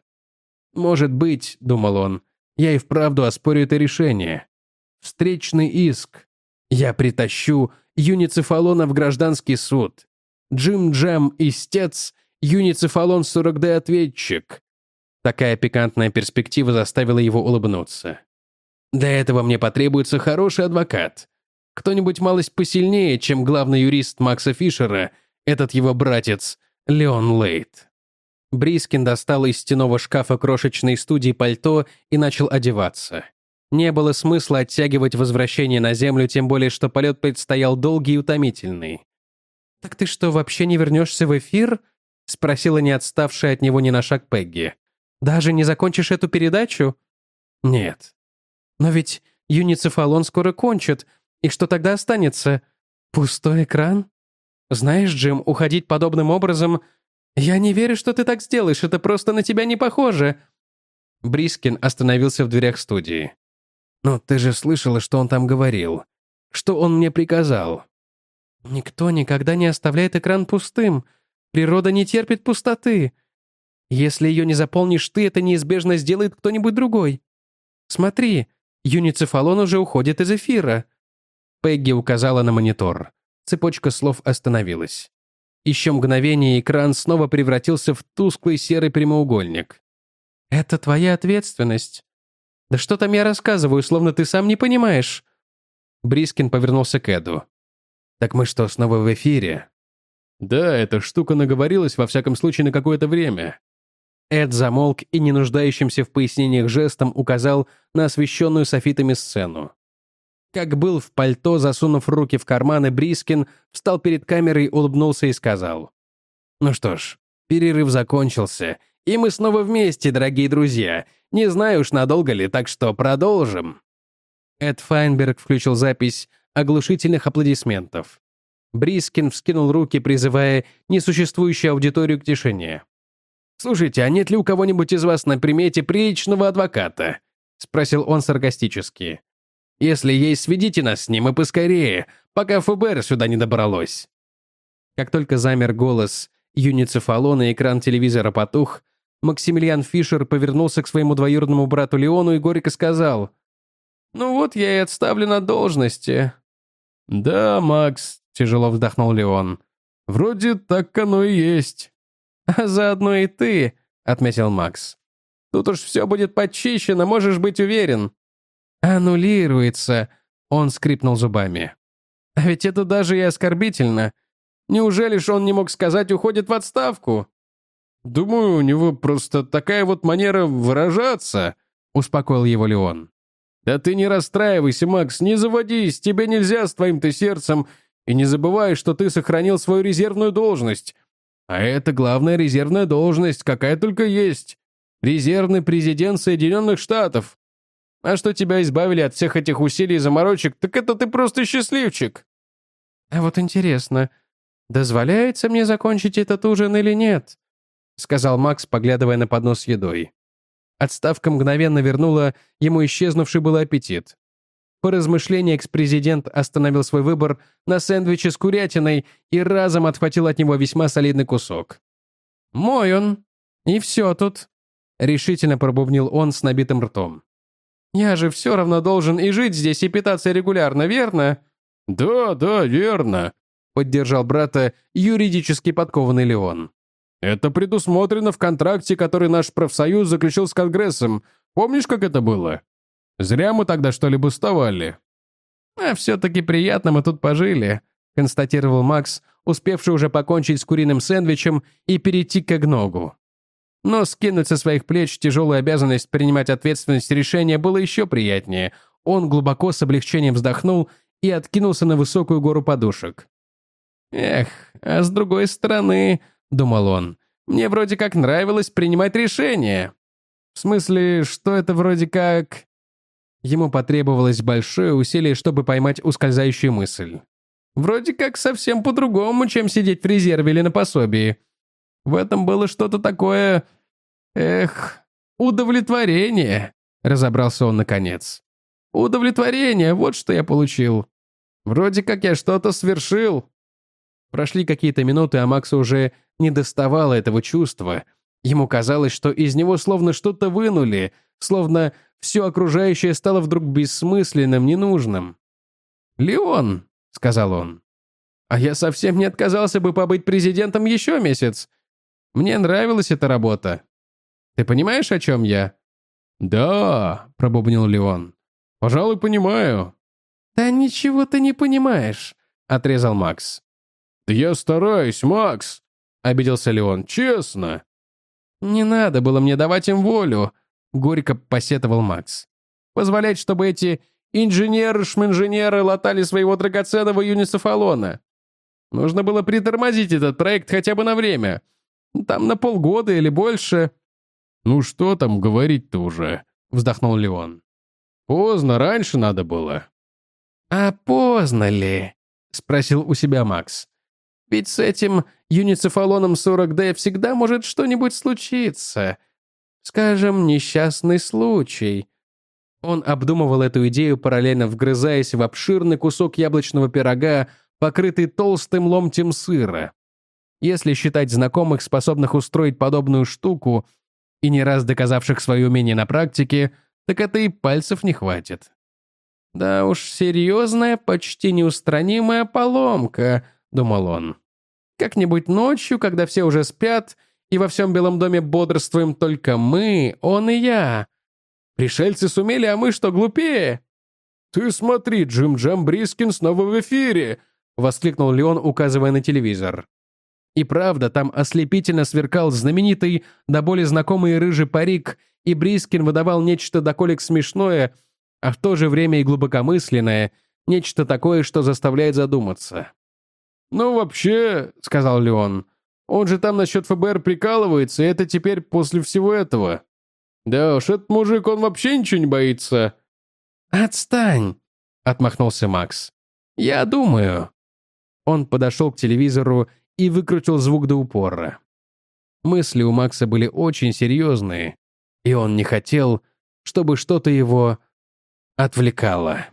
Может быть, думал он, я и вправду оспорю это решение. Встречный иск. Я притащу Юницефалона в гражданский суд. Джим Джем истец, Юницефалон 40D ответчик. Такая пикантная перспектива заставила его улыбнуться. «Для этого мне потребуется хороший адвокат. Кто-нибудь малость посильнее, чем главный юрист Макса Фишера, этот его братец Леон Лейт». Брискин достал из стенного шкафа крошечной студии пальто и начал одеваться. Не было смысла оттягивать возвращение на Землю, тем более, что полет предстоял долгий и утомительный. «Так ты что, вообще не вернешься в эфир?» — спросила не отставшая от него ни на шаг Пегги. «Даже не закончишь эту передачу?» «Нет». «Но ведь юницефалон скоро кончит, и что тогда останется? Пустой экран? Знаешь, Джим, уходить подобным образом... Я не верю, что ты так сделаешь, это просто на тебя не похоже». Брискин остановился в дверях студии. «Ну, ты же слышала, что он там говорил. Что он мне приказал?» «Никто никогда не оставляет экран пустым. Природа не терпит пустоты. Если ее не заполнишь ты, это неизбежно сделает кто-нибудь другой. Смотри, юницефалон уже уходит из эфира». Пегги указала на монитор. Цепочка слов остановилась. Еще мгновение экран снова превратился в тусклый серый прямоугольник. «Это твоя ответственность. Да что там я рассказываю, словно ты сам не понимаешь». Брискин повернулся к Эду. «Так мы что, снова в эфире?» «Да, эта штука наговорилась, во всяком случае, на какое-то время». Эд замолк и, не нуждающимся в пояснениях жестом, указал на освещенную софитами сцену. Как был в пальто, засунув руки в карманы, Брискин встал перед камерой, улыбнулся и сказал: «Ну что ж, перерыв закончился, и мы снова вместе, дорогие друзья. Не знаю уж, надолго ли, так что продолжим». Эд Файнберг включил запись оглушительных аплодисментов. Брискин вскинул руки, призывая несуществующую аудиторию к тишине. «Слушайте, а нет ли у кого-нибудь из вас на примете приличного адвоката?» — спросил он саркастически. «Если есть, сведите нас с ним и поскорее, пока ФБР сюда не добралось». Как только замер голос юницефалона и экран телевизора потух, Максимилиан Фишер повернулся к своему двоюродному брату Леону и горько сказал: «Ну вот я и отставлен от должности». «Да, Макс», — тяжело вздохнул Леон, — «вроде так оно и есть». «А заодно и ты», — отметил Макс. «Тут уж все будет подчищено, можешь быть уверен». «Аннулируется», — он скрипнул зубами. «А ведь это даже и оскорбительно. Неужели ж он не мог сказать, уходит в отставку?» «Думаю, у него просто такая вот манера выражаться», — успокоил его Леон. «Да ты не расстраивайся, Макс, не заводись, тебе нельзя с твоим-то сердцем, и не забывай, что ты сохранил свою резервную должность. А это главная резервная должность, какая только есть. Резервный президент Соединенных Штатов. А что тебя избавили от всех этих усилий и заморочек, так это ты просто счастливчик». «А вот интересно, дозволяется мне закончить этот ужин или нет?» — сказал Макс, поглядывая на поднос с едой. Отставка мгновенно вернула ему исчезнувший был аппетит. По размышлению экс-президент остановил свой выбор на сэндвиче с курятиной и разом отхватил от него весьма солидный кусок. «Мой он. И все тут», — решительно пробубнил он с набитым ртом. «Я же все равно должен и жить здесь, и питаться регулярно, верно?» «Да, верно», — поддержал брата юридически подкованный Леон. «Это предусмотрено в контракте, который наш профсоюз заключил с Конгрессом. Помнишь, как это было? Зря мы тогда, что ли, бастовали». «А все-таки приятно мы тут пожили», — констатировал Макс, успевший уже покончить с куриным сэндвичем и перейти к эгногу. Но скинуть со своих плеч тяжелую обязанность принимать ответственность решения было еще приятнее. Он глубоко с облегчением вздохнул и откинулся на высокую гору подушек. «Эх, а с другой стороны, — думал он, — мне вроде как нравилось принимать решения. В смысле, что это вроде как...» Ему потребовалось большое усилие, чтобы поймать ускользающую мысль. «Вроде как совсем по-другому, чем сидеть в резерве или на пособии. В этом было что-то такое... удовлетворение», — разобрался он наконец. «Удовлетворение, вот что я получил. Вроде как я что-то свершил». Прошли какие-то минуты, а Макса уже не доставало этого чувства. Ему казалось, что из него словно что-то вынули, словно все окружающее стало вдруг бессмысленным, ненужным. «Леон», — сказал он, — «а я совсем не отказался бы побыть президентом еще месяц. Мне нравилась эта работа». Ты понимаешь, о чем я?» «Да», — пробубнил Леон. «Пожалуй, понимаю». «Да ничего ты не понимаешь», — отрезал Макс. «Да я стараюсь, Макс», — обиделся Леон. «Честно». «Не надо было мне давать им волю», — горько посетовал Макс. «Позволять, чтобы эти инженеры-шминженеры латали своего драгоценного юницефалона. Нужно было притормозить этот проект хотя бы на время. Там на полгода или больше». «Ну что там говорить-то уже?» — вздохнул Леон. «Поздно, раньше надо было». «А поздно ли?» — спросил у себя Макс. «Ведь с этим юницефалоном 40D всегда может что-нибудь случиться. Скажем, несчастный случай». Он обдумывал эту идею, параллельно вгрызаясь в обширный кусок яблочного пирога, покрытый толстым ломтем сыра. Если считать знакомых, способных устроить подобную штуку, и не раз доказавших свое умение на практике, так это и пальцев не хватит. «Да уж, серьезная, почти неустранимая поломка», — думал он. «Как-нибудь ночью, когда все уже спят, и во всем Белом доме бодрствуем только мы, он и я. Пришельцы сумели, а мы что, глупее?» «Ты смотри, Джим-Джам Брискин снова в эфире!» — воскликнул Леон, указывая на телевизор. И правда, там ослепительно сверкал знаменитый, до боли знакомый рыжий парик, и Брискин выдавал нечто доколек смешное, а в то же время и глубокомысленное, нечто такое, что заставляет задуматься. «Ну, вообще», — сказал Леон, — «он же там насчет ФБР прикалывается, и это теперь после всего этого. Да уж, этот мужик, он вообще ничего не боится». «Отстань!» — отмахнулся Макс. «Я думаю». Он подошел к телевизору и выкрутил звук до упора. Мысли у Макса были очень серьезные, и он не хотел, чтобы что-то его отвлекало.